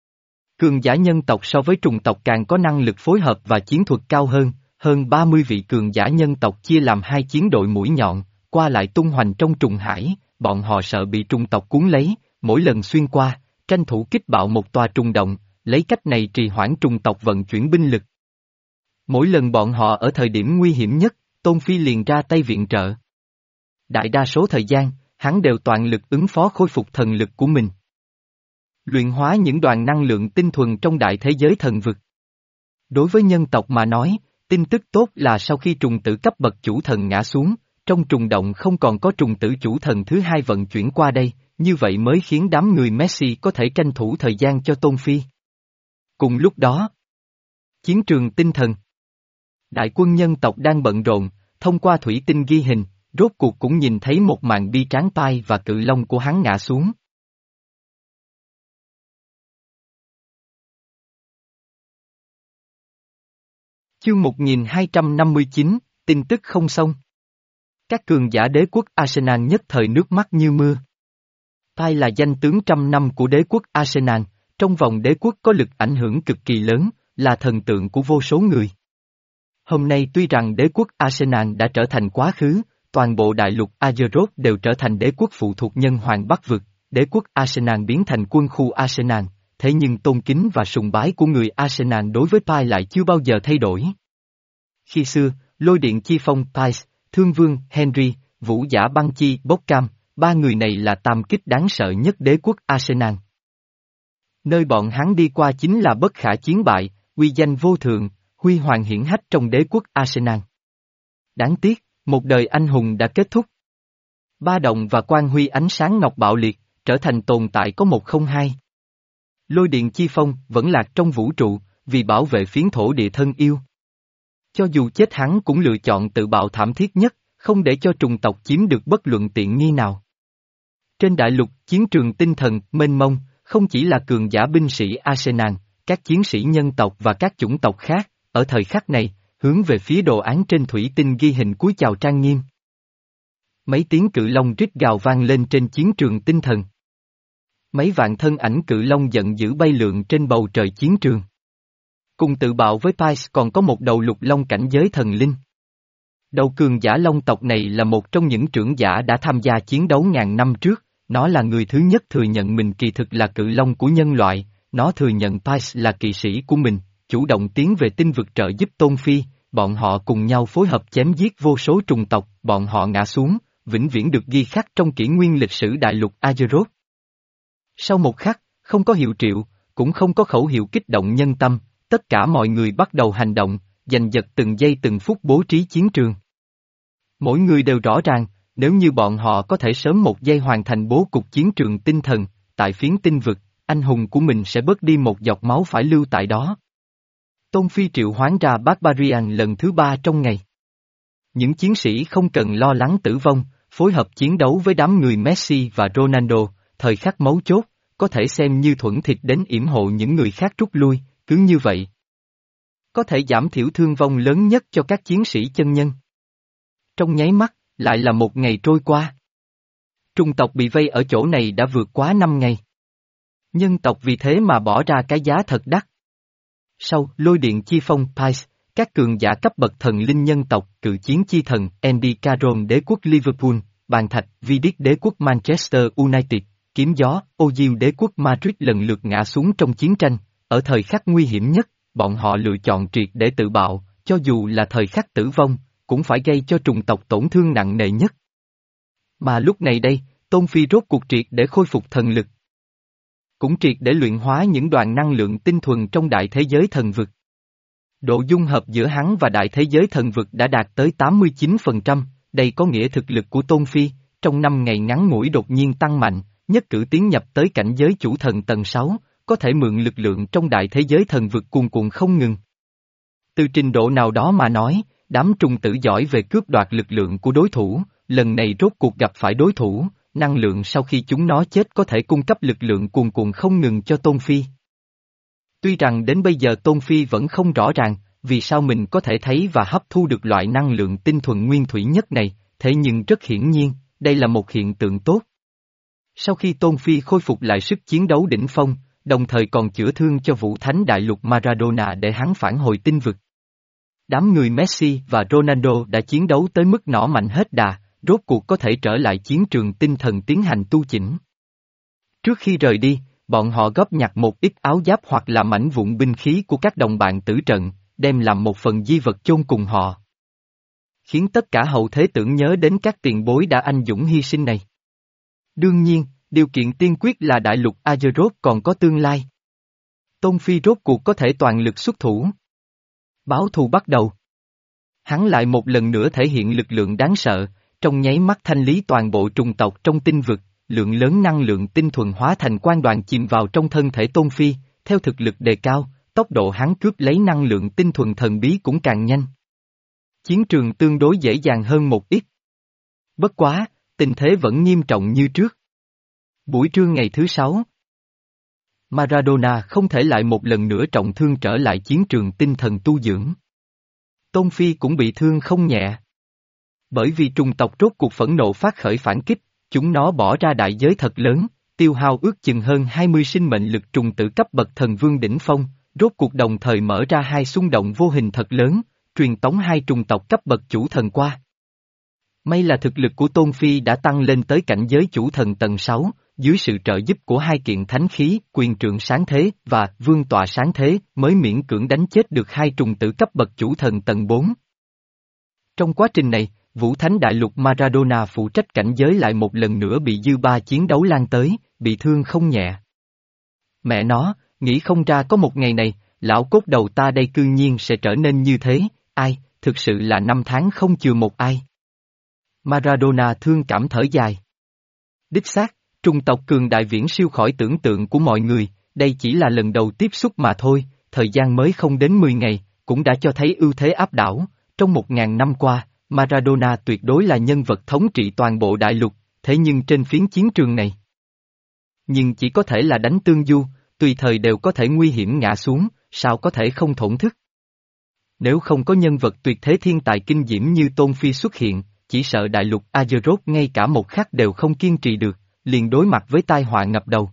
Cường giả nhân tộc so với trùng tộc càng có năng lực phối hợp và chiến thuật cao hơn, hơn ba mươi vị cường giả nhân tộc chia làm hai chiến đội mũi nhọn, qua lại tung hoành trong trùng hải, bọn họ sợ bị trùng tộc cuốn lấy, mỗi lần xuyên qua, tranh thủ kích bạo một tòa trùng động, lấy cách này trì hoãn trùng tộc vận chuyển binh lực. Mỗi lần bọn họ ở thời điểm nguy hiểm nhất, Tôn Phi liền ra tay viện trợ. Đại đa số thời gian, hắn đều toàn lực ứng phó khôi phục thần lực của mình. Luyện hóa những đoàn năng lượng tinh thuần trong đại thế giới thần vực. Đối với nhân tộc mà nói, tin tức tốt là sau khi trùng tử cấp bậc chủ thần ngã xuống, trong trùng động không còn có trùng tử chủ thần thứ hai vận chuyển qua đây, như vậy mới khiến đám người Messi có thể tranh thủ thời gian cho Tôn Phi. Cùng lúc đó, chiến trường tinh thần. Đại quân nhân tộc đang bận rộn, thông qua thủy tinh ghi hình, rốt cuộc cũng nhìn thấy một màn bi tráng Pai và cự long của hắn ngã xuống. Chương một nghìn hai trăm năm mươi chín, tin tức không xong. Các cường giả đế quốc Arsenal nhất thời nước mắt như mưa. Pai là danh tướng trăm năm của đế quốc Arsenal, trong vòng đế quốc có lực ảnh hưởng cực kỳ lớn, là thần tượng của vô số người. Hôm nay tuy rằng đế quốc Arsenal đã trở thành quá khứ, toàn bộ đại lục Azeroth đều trở thành đế quốc phụ thuộc nhân hoàng Bắc vực, đế quốc Arsenal biến thành quân khu Arsenal, thế nhưng tôn kính và sùng bái của người Arsenal đối với Pai lại chưa bao giờ thay đổi. Khi xưa, lôi điện chi phong Pais, thương vương Henry, vũ giả băng chi Boccam, ba người này là tam kích đáng sợ nhất đế quốc Arsenal. Nơi bọn hắn đi qua chính là bất khả chiến bại, uy danh vô thượng, huy hoàng hiển hách trong đế quốc Arsenal. Đáng tiếc, một đời anh hùng đã kết thúc. Ba động và quang huy ánh sáng ngọc bạo liệt, trở thành tồn tại có một không hai. Lôi điện chi phong vẫn lạc trong vũ trụ, vì bảo vệ phiến thổ địa thân yêu. Cho dù chết hắn cũng lựa chọn tự bạo thảm thiết nhất, không để cho trùng tộc chiếm được bất luận tiện nghi nào. Trên đại lục, chiến trường tinh thần, mênh mông, không chỉ là cường giả binh sĩ Arsenal, các chiến sĩ nhân tộc và các chủng tộc khác, ở thời khắc này, hướng về phía đồ án trên thủy tinh ghi hình cúi chào trang nghiêm. Mấy tiếng cự long rít gào vang lên trên chiến trường tinh thần. Mấy vạn thân ảnh cự long giận dữ bay lượn trên bầu trời chiến trường. Cùng tự bạo với Pais còn có một đầu lục long cảnh giới thần linh. Đầu cường giả long tộc này là một trong những trưởng giả đã tham gia chiến đấu ngàn năm trước, nó là người thứ nhất thừa nhận mình kỳ thực là cự long của nhân loại, nó thừa nhận Pais là kỵ sĩ của mình, chủ động tiến về tinh vực trợ giúp Tôn Phi, bọn họ cùng nhau phối hợp chém giết vô số trùng tộc, bọn họ ngã xuống, vĩnh viễn được ghi khắc trong kỷ nguyên lịch sử đại lục Azeroth. Sau một khắc, không có hiệu triệu, cũng không có khẩu hiệu kích động nhân tâm, tất cả mọi người bắt đầu hành động, giành giật từng giây từng phút bố trí chiến trường. Mỗi người đều rõ ràng, nếu như bọn họ có thể sớm một giây hoàn thành bố cục chiến trường tinh thần, tại phiến tinh vực, anh hùng của mình sẽ bớt đi một giọt máu phải lưu tại đó. Tôn Phi triệu hoán ra Barbarian lần thứ ba trong ngày. Những chiến sĩ không cần lo lắng tử vong, phối hợp chiến đấu với đám người Messi và Ronaldo, thời khắc mấu chốt, có thể xem như thuẫn thịt đến yểm hộ những người khác rút lui, cứ như vậy. Có thể giảm thiểu thương vong lớn nhất cho các chiến sĩ chân nhân. Trong nháy mắt, lại là một ngày trôi qua. Trùng tộc bị vây ở chỗ này đã vượt quá năm ngày. Nhân tộc vì thế mà bỏ ra cái giá thật đắt. Sau lôi điện chi phong Pice, các cường giả cấp bậc thần linh nhân tộc, cự chiến chi thần, Andy Carroll đế quốc Liverpool, Bàn Thạch, Vidic đế quốc Manchester United, Kiếm Gió, Ozil đế quốc Madrid lần lượt ngã xuống trong chiến tranh, ở thời khắc nguy hiểm nhất, bọn họ lựa chọn triệt để tự bạo, cho dù là thời khắc tử vong, cũng phải gây cho trùng tộc tổn thương nặng nề nhất. Mà lúc này đây, Tôn Phi rốt cuộc triệt để khôi phục thần lực. Cũng triệt để luyện hóa những đoàn năng lượng tinh thuần trong đại thế giới thần vực. Độ dung hợp giữa hắn và đại thế giới thần vực đã đạt tới tám mươi chín phần trăm, đây có nghĩa thực lực của Tôn Phi, trong năm ngày ngắn ngủi đột nhiên tăng mạnh, nhất cử tiến nhập tới cảnh giới chủ thần tầng sáu, có thể mượn lực lượng trong đại thế giới thần vực cuồn cuộn không ngừng. Từ trình độ nào đó mà nói, đám trùng tử giỏi về cướp đoạt lực lượng của đối thủ, lần này rốt cuộc gặp phải đối thủ, năng lượng sau khi chúng nó chết có thể cung cấp lực lượng cuồn cuộn không ngừng cho Tôn Phi. Tuy rằng đến bây giờ Tôn Phi vẫn không rõ ràng, vì sao mình có thể thấy và hấp thu được loại năng lượng tinh thuần nguyên thủy nhất này, thế nhưng rất hiển nhiên, đây là một hiện tượng tốt. Sau khi Tôn Phi khôi phục lại sức chiến đấu đỉnh phong, đồng thời còn chữa thương cho Vũ Thánh Đại Lục Maradona để hắn phản hồi tinh vực. Đám người Messi và Ronaldo đã chiến đấu tới mức nỏ mạnh hết đà, rốt cuộc có thể trở lại chiến trường tinh thần tiến hành tu chỉnh. Trước khi rời đi, bọn họ góp nhặt một ít áo giáp hoặc là mảnh vụn binh khí của các đồng bạn tử trận, đem làm một phần di vật chôn cùng họ. Khiến tất cả hậu thế tưởng nhớ đến các tiền bối đã anh dũng hy sinh này. Đương nhiên, điều kiện tiên quyết là đại lục Azeroth còn có tương lai. Tôn Phi rốt cuộc có thể toàn lực xuất thủ. Báo thù bắt đầu. Hắn lại một lần nữa thể hiện lực lượng đáng sợ, trong nháy mắt thanh lý toàn bộ trùng tộc trong tinh vực, lượng lớn năng lượng tinh thuần hóa thành quang đoàn chìm vào trong thân thể Tôn Phi, theo thực lực đề cao, tốc độ hắn cướp lấy năng lượng tinh thuần thần bí cũng càng nhanh. Chiến trường tương đối dễ dàng hơn một ít. Bất quá, tình thế vẫn nghiêm trọng như trước. Buổi trưa ngày thứ sáu, Maradona không thể lại một lần nữa trọng thương trở lại chiến trường tinh thần tu dưỡng. Tôn Phi cũng bị thương không nhẹ. Bởi vì trùng tộc rốt cuộc phẫn nộ phát khởi phản kích, chúng nó bỏ ra đại giới thật lớn, tiêu hao ước chừng hơn hai mươi sinh mệnh lực trùng tử cấp bậc thần vương đỉnh phong, rốt cuộc đồng thời mở ra hai xung động vô hình thật lớn, truyền tống hai trùng tộc cấp bậc chủ thần qua. May là thực lực của Tôn Phi đã tăng lên tới cảnh giới chủ thần tầng sáu, dưới sự trợ giúp của hai kiện thánh khí, quyền trượng sáng thế và vương tọa sáng thế mới miễn cưỡng đánh chết được hai trùng tử cấp bậc chủ thần tầng bốn. Trong quá trình này, Vũ Thánh Đại Lục Maradona phụ trách cảnh giới lại một lần nữa bị dư ba chiến đấu lan tới, bị thương không nhẹ. Mẹ nó, nghĩ không ra có một ngày này, lão cốt đầu ta đây cư nhiên sẽ trở nên như thế, ai, thực sự là năm tháng không chừa một ai. Maradona thương cảm thở dài. Đích xác, trùng tộc cường đại viễn siêu khỏi tưởng tượng của mọi người, đây chỉ là lần đầu tiếp xúc mà thôi, thời gian mới không đến mười ngày, cũng đã cho thấy ưu thế áp đảo, trong một ngàn năm qua, Maradona tuyệt đối là nhân vật thống trị toàn bộ đại lục, thế nhưng trên phiến chiến trường này. Nhưng chỉ có thể là đánh tương du, tùy thời đều có thể nguy hiểm ngã xuống, sao có thể không thổn thức. Nếu không có nhân vật tuyệt thế thiên tài kinh diễm như Tôn Phi xuất hiện, chỉ sợ đại lục Azeroth ngay cả một khắc đều không kiên trì được, liền đối mặt với tai họa ngập đầu.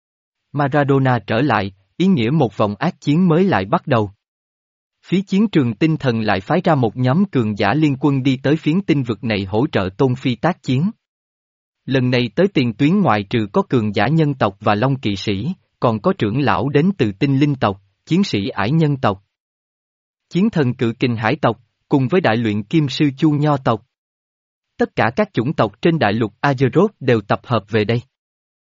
Maradona trở lại, ý nghĩa một vòng ác chiến mới lại bắt đầu. Phía chiến trường tinh thần lại phái ra một nhóm cường giả liên quân đi tới phiến tinh vực này hỗ trợ Tôn Phi tác chiến. Lần này tới tiền tuyến ngoại trừ có cường giả nhân tộc và long kỵ sĩ, còn có trưởng lão đến từ tinh linh tộc, chiến sĩ ải nhân tộc, chiến thần cự kình hải tộc, cùng với đại luyện kim sư chu nho tộc. Tất cả các chủng tộc trên đại lục Azeroth đều tập hợp về đây.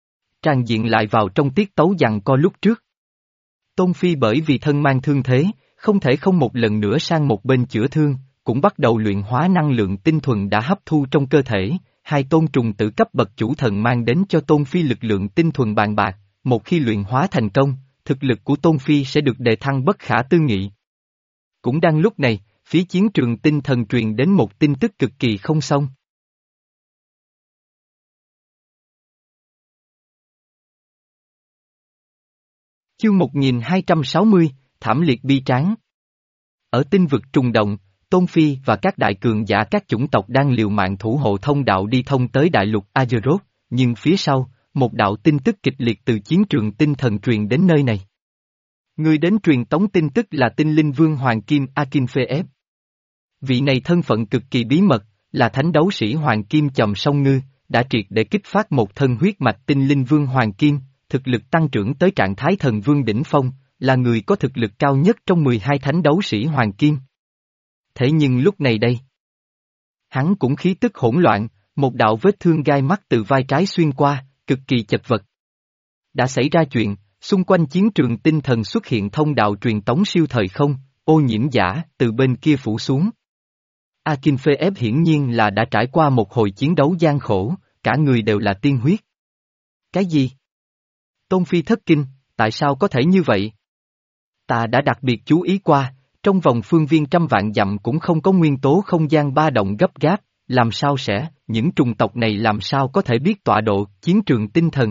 Tràn diện lại vào trong tiết tấu giằng co lúc trước. Tôn Phi bởi vì thân mang thương thế, không thể không một lần nữa sang một bên chữa thương, cũng bắt đầu luyện hóa năng lượng tinh thuần đã hấp thu trong cơ thể. Hai tôn trùng tử cấp bậc chủ thần mang đến cho Tôn Phi lực lượng tinh thuần bàn bạc, một khi luyện hóa thành công, thực lực của Tôn Phi sẽ được đề thăng bất khả tư nghị. Cũng đang lúc này, phía chiến trường tinh thần truyền đến một tin tức cực kỳ không xong. Chương một nghìn hai trăm sáu mươi, Thảm liệt bi tráng. Ở tinh vực trùng động, Tôn Phi và các đại cường giả các chủng tộc đang liều mạng thủ hộ thông đạo đi thông tới đại lục Azeroth, nhưng phía sau, một đạo tin tức kịch liệt từ chiến trường tinh thần truyền đến nơi này. Người đến truyền tống tin tức là tinh linh vương Hoàng Kim Akinfeev. Vị này thân phận cực kỳ bí mật, là thánh đấu sĩ Hoàng Kim Chòm Song Ngư, đã triệt để kích phát một thân huyết mạch tinh linh vương Hoàng Kim, thực lực tăng trưởng tới trạng thái thần vương đỉnh phong, là người có thực lực cao nhất trong mười hai thánh đấu sĩ Hoàng Kim. Thế nhưng lúc này đây, hắn cũng khí tức hỗn loạn, một đạo vết thương gai mắt từ vai trái xuyên qua, cực kỳ chật vật. Đã xảy ra chuyện, xung quanh chiến trường tinh thần xuất hiện thông đạo truyền tống siêu thời không, ô nhiễm giả từ bên kia phủ xuống. Akinfeev hiển nhiên là đã trải qua một hồi chiến đấu gian khổ, cả người đều là tiên huyết. Cái gì? Tôn Phi thất kinh, tại sao có thể như vậy? Ta đã đặc biệt chú ý qua, trong vòng phương viên trăm vạn dặm cũng không có nguyên tố không gian ba động gấp gáp, làm sao sẽ, những trùng tộc này làm sao có thể biết tọa độ, chiến trường tinh thần.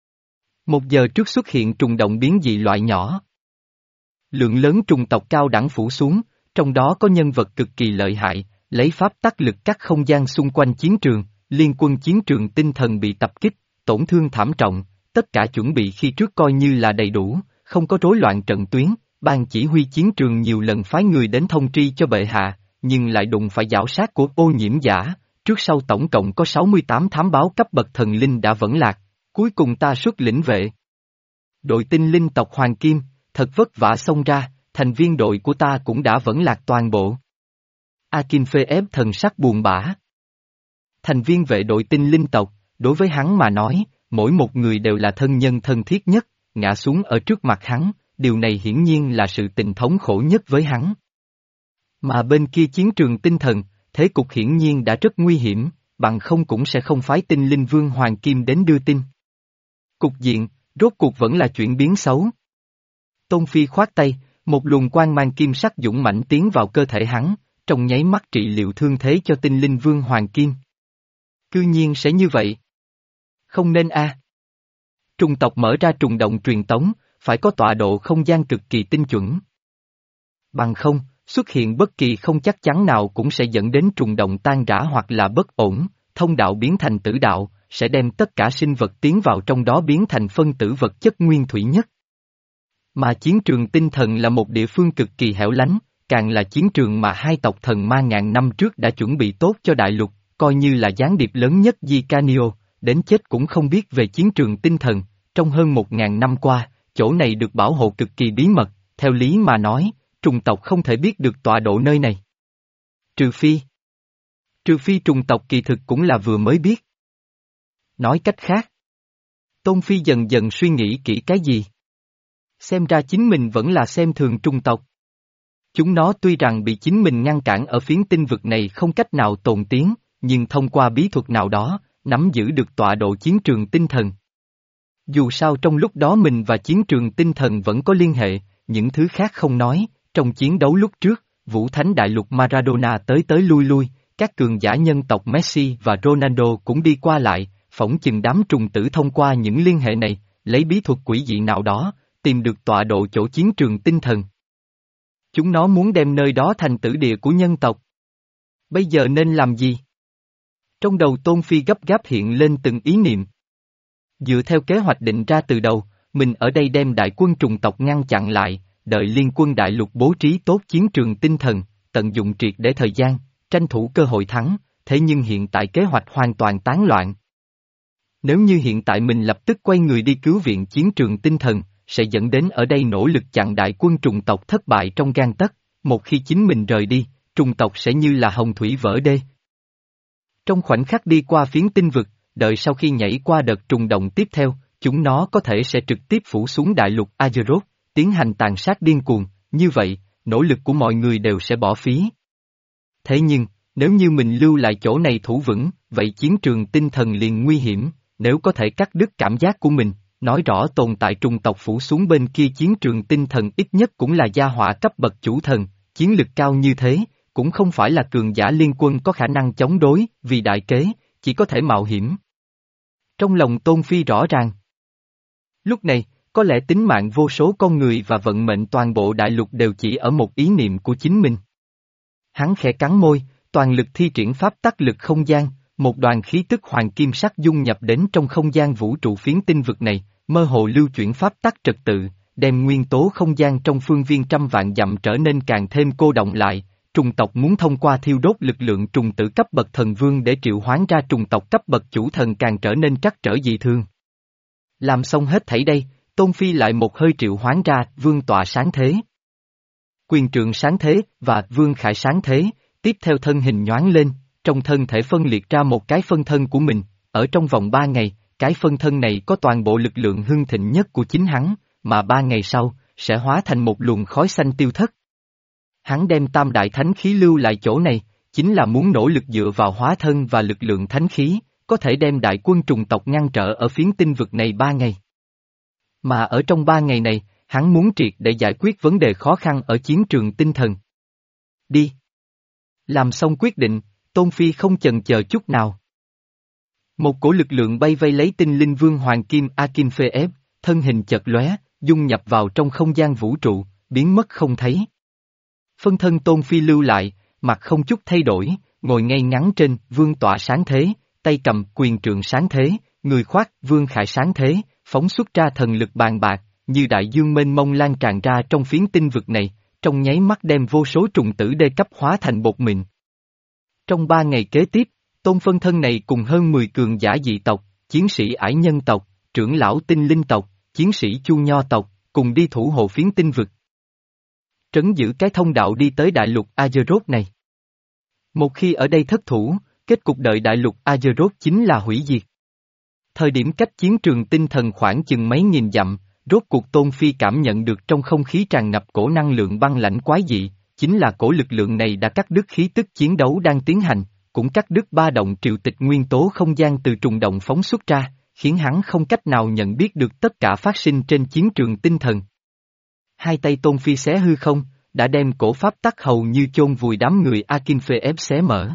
Một giờ trước xuất hiện trùng động biến dị loại nhỏ. Lượng lớn trùng tộc cao đẳng phủ xuống, trong đó có nhân vật cực kỳ lợi hại, lấy pháp tắc lực cắt không gian xung quanh chiến trường, liên quân chiến trường tinh thần bị tập kích, tổn thương thảm trọng, tất cả chuẩn bị khi trước coi như là đầy đủ, không có rối loạn trận tuyến, ban chỉ huy chiến trường nhiều lần phái người đến thông tri cho bệ hạ, nhưng lại đụng phải giảo sát của ô nhiễm giả, trước sau tổng cộng có sáu mươi tám thám báo cấp bậc thần linh đã vẫn lạc, cuối cùng ta xuất lĩnh vệ. Đội tinh linh tộc Hoàng Kim, thật vất vả xông ra, thành viên đội của ta cũng đã vẫn lạc toàn bộ. Akinfeev thần sắc buồn bã. Thành viên vệ đội tinh linh tộc, đối với hắn mà nói, mỗi một người đều là thân nhân thân thiết nhất, ngã xuống ở trước mặt hắn, điều này hiển nhiên là sự tình thống khổ nhất với hắn. Mà bên kia chiến trường tinh thần, thế cục hiển nhiên đã rất nguy hiểm, bằng không cũng sẽ không phái tinh linh vương Hoàng Kim đến đưa tin. Cục diện, rốt cuộc vẫn là chuyển biến xấu. Tôn Phi khoát tay, một luồng quang mang kim sắc dũng mãnh tiến vào cơ thể hắn, trong nháy mắt trị liệu thương thế cho tinh linh vương Hoàng Kim. Cư nhiên sẽ như vậy. Không nên a. Trùng tộc mở ra trùng động truyền tống, phải có tọa độ không gian cực kỳ tinh chuẩn. Bằng không, xuất hiện bất kỳ không chắc chắn nào cũng sẽ dẫn đến trùng động tan rã hoặc là bất ổn, thông đạo biến thành tử đạo, sẽ đem tất cả sinh vật tiến vào trong đó biến thành phân tử vật chất nguyên thủy nhất. Mà chiến trường tinh thần là một địa phương cực kỳ hẻo lánh, càng là chiến trường mà hai tộc thần ma ngàn năm trước đã chuẩn bị tốt cho đại lục, coi như là gián điệp lớn nhất Di Canio, đến chết cũng không biết về chiến trường tinh thần, trong hơn một ngàn năm qua, chỗ này được bảo hộ cực kỳ bí mật, theo lý mà nói, trùng tộc không thể biết được tọa độ nơi này. Trừ phi. Trừ phi trùng tộc kỳ thực cũng là vừa mới biết. Nói cách khác. Tôn Phi dần dần suy nghĩ kỹ cái gì? Xem ra chính mình vẫn là xem thường trùng tộc. Chúng nó tuy rằng bị chính mình ngăn cản ở phiến tinh vực này không cách nào tồn tiến, nhưng thông qua bí thuật nào đó, nắm giữ được tọa độ chiến trường tinh thần. Dù sao trong lúc đó mình và chiến trường tinh thần vẫn có liên hệ, những thứ khác không nói, trong chiến đấu lúc trước, Vũ Thánh Đại Lục Maradona tới tới lui lui, các cường giả nhân tộc Messi và Ronaldo cũng đi qua lại, phỏng chừng đám trùng tử thông qua những liên hệ này, lấy bí thuật quỷ dị nào đó, tìm được tọa độ chỗ chiến trường tinh thần. Chúng nó muốn đem nơi đó thành tử địa của nhân tộc. Bây giờ nên làm gì? Trong đầu Tôn Phi gấp gáp hiện lên từng ý niệm. Dựa theo kế hoạch định ra từ đầu, mình ở đây đem đại quân trùng tộc ngăn chặn lại, đợi liên quân đại lục bố trí tốt chiến trường tinh thần, tận dụng triệt để thời gian, tranh thủ cơ hội thắng, thế nhưng hiện tại kế hoạch hoàn toàn tán loạn. Nếu như hiện tại mình lập tức quay người đi cứu viện chiến trường tinh thần, sẽ dẫn đến ở đây nỗ lực chặn đại quân trùng tộc thất bại trong gang tấc, một khi chính mình rời đi, trùng tộc sẽ như là hồng thủy vỡ đê. Trong khoảnh khắc đi qua phiến tinh vực, đợi sau khi nhảy qua đợt trùng động tiếp theo, chúng nó có thể sẽ trực tiếp phủ xuống đại lục Azeroth, tiến hành tàn sát điên cuồng, như vậy, nỗ lực của mọi người đều sẽ bỏ phí. Thế nhưng, nếu như mình lưu lại chỗ này thủ vững, vậy chiến trường tinh thần liền nguy hiểm, nếu có thể cắt đứt cảm giác của mình, nói rõ tồn tại trùng tộc phủ xuống bên kia chiến trường tinh thần ít nhất cũng là gia hỏa cấp bậc chủ thần, chiến lực cao như thế, cũng không phải là cường giả liên quân có khả năng chống đối, vì đại kế, chỉ có thể mạo hiểm. Trong lòng Tôn Phi rõ ràng. Lúc này, có lẽ tính mạng vô số con người và vận mệnh toàn bộ đại lục đều chỉ ở một ý niệm của chính mình. Hắn khẽ cắn môi, toàn lực thi triển pháp tắc lực không gian, một đoàn khí tức hoàng kim sắc dung nhập đến trong không gian vũ trụ phiến tinh vực này, mơ hồ lưu chuyển pháp tắc trật tự, đem nguyên tố không gian trong phương viên trăm vạn dặm trở nên càng thêm cô động lại. Trùng tộc muốn thông qua thiêu đốt lực lượng trùng tử cấp bậc thần vương để triệu hoán ra trùng tộc cấp bậc chủ thần càng trở nên trắc trở dị thương. Làm xong hết thảy đây, Tôn Phi lại một hơi triệu hoán ra vương tọa sáng thế. Quyền trượng sáng thế và vương khải sáng thế, tiếp theo thân hình nhoáng lên, trong thân thể phân liệt ra một cái phân thân của mình, ở trong vòng ba ngày, cái phân thân này có toàn bộ lực lượng hưng thịnh nhất của chính hắn, mà ba ngày sau, sẽ hóa thành một luồng khói xanh tiêu thất. Hắn đem tam đại thánh khí lưu lại chỗ này, chính là muốn nỗ lực dựa vào hóa thân và lực lượng thánh khí, có thể đem đại quân trùng tộc ngăn trở ở phiến tinh vực này ba ngày. Mà ở trong ba ngày này, hắn muốn triệt để giải quyết vấn đề khó khăn ở chiến trường tinh thần. Đi! Làm xong quyết định, Tôn Phi không chần chờ chút nào. Một cổ lực lượng bay vây lấy tinh linh vương hoàng kim Akin Phê ép, thân hình chợt lóe, dung nhập vào trong không gian vũ trụ, biến mất không thấy. Phân thân Tôn Phi lưu lại, mặt không chút thay đổi, ngồi ngay ngắn trên vương tọa sáng thế, tay cầm quyền trượng sáng thế, người khoác vương khải sáng thế, phóng xuất ra thần lực bàn bạc, như đại dương mênh mông lan tràn ra trong phiến tinh vực này, trong nháy mắt đem vô số trùng tử đê cấp hóa thành bột mịn. Trong ba ngày kế tiếp, tôn phân thân này cùng hơn mười cường giả dị tộc, chiến sĩ ải nhân tộc, trưởng lão tinh linh tộc, chiến sĩ chu nho tộc, cùng đi thủ hộ phiến tinh vực. Trấn giữ cái thông đạo đi tới đại lục Azeroth này. Một khi ở đây thất thủ, kết cục đợi đại lục Azeroth chính là hủy diệt. Thời điểm cách chiến trường tinh thần khoảng chừng mấy nghìn dặm, rốt cuộc Tôn Phi cảm nhận được trong không khí tràn ngập cổ năng lượng băng lãnh quái dị, chính là cổ lực lượng này đã cắt đứt khí tức chiến đấu đang tiến hành, cũng cắt đứt ba động triệu tịch nguyên tố không gian từ trùng động phóng xuất ra, khiến hắn không cách nào nhận biết được tất cả phát sinh trên chiến trường tinh thần. Hai tay Tôn Phi xé hư không, đã đem cổ pháp tắc hầu như chôn vùi đám người Akin Phê ép xé mở.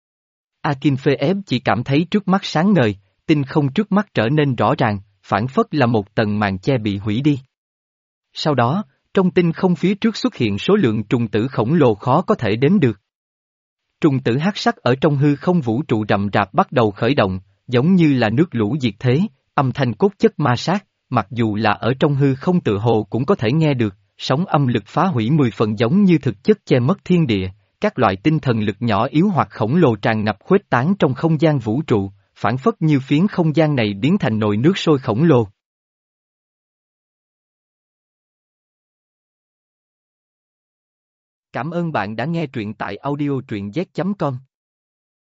Akin Phê ép chỉ cảm thấy trước mắt sáng ngời, tinh không trước mắt trở nên rõ ràng, phảng phất là một tầng màn che bị hủy đi. Sau đó, trong tinh không phía trước xuất hiện số lượng trùng tử khổng lồ khó có thể đếm được. Trùng tử hắc sắc ở trong hư không vũ trụ rậm rạp bắt đầu khởi động, giống như là nước lũ diệt thế, âm thanh cốt chất ma sát, mặc dù là ở trong hư không tự hồ cũng có thể nghe được, sóng âm lực phá hủy mười phần giống như thực chất che mất thiên địa, các loại tinh thần lực nhỏ yếu hoặc khổng lồ tràn ngập khuếch tán trong không gian vũ trụ, phảng phất như phiến không gian này biến thành nồi nước sôi khổng lồ. Cảm ơn bạn đã nghe truyện tại audio truyện z chấm com.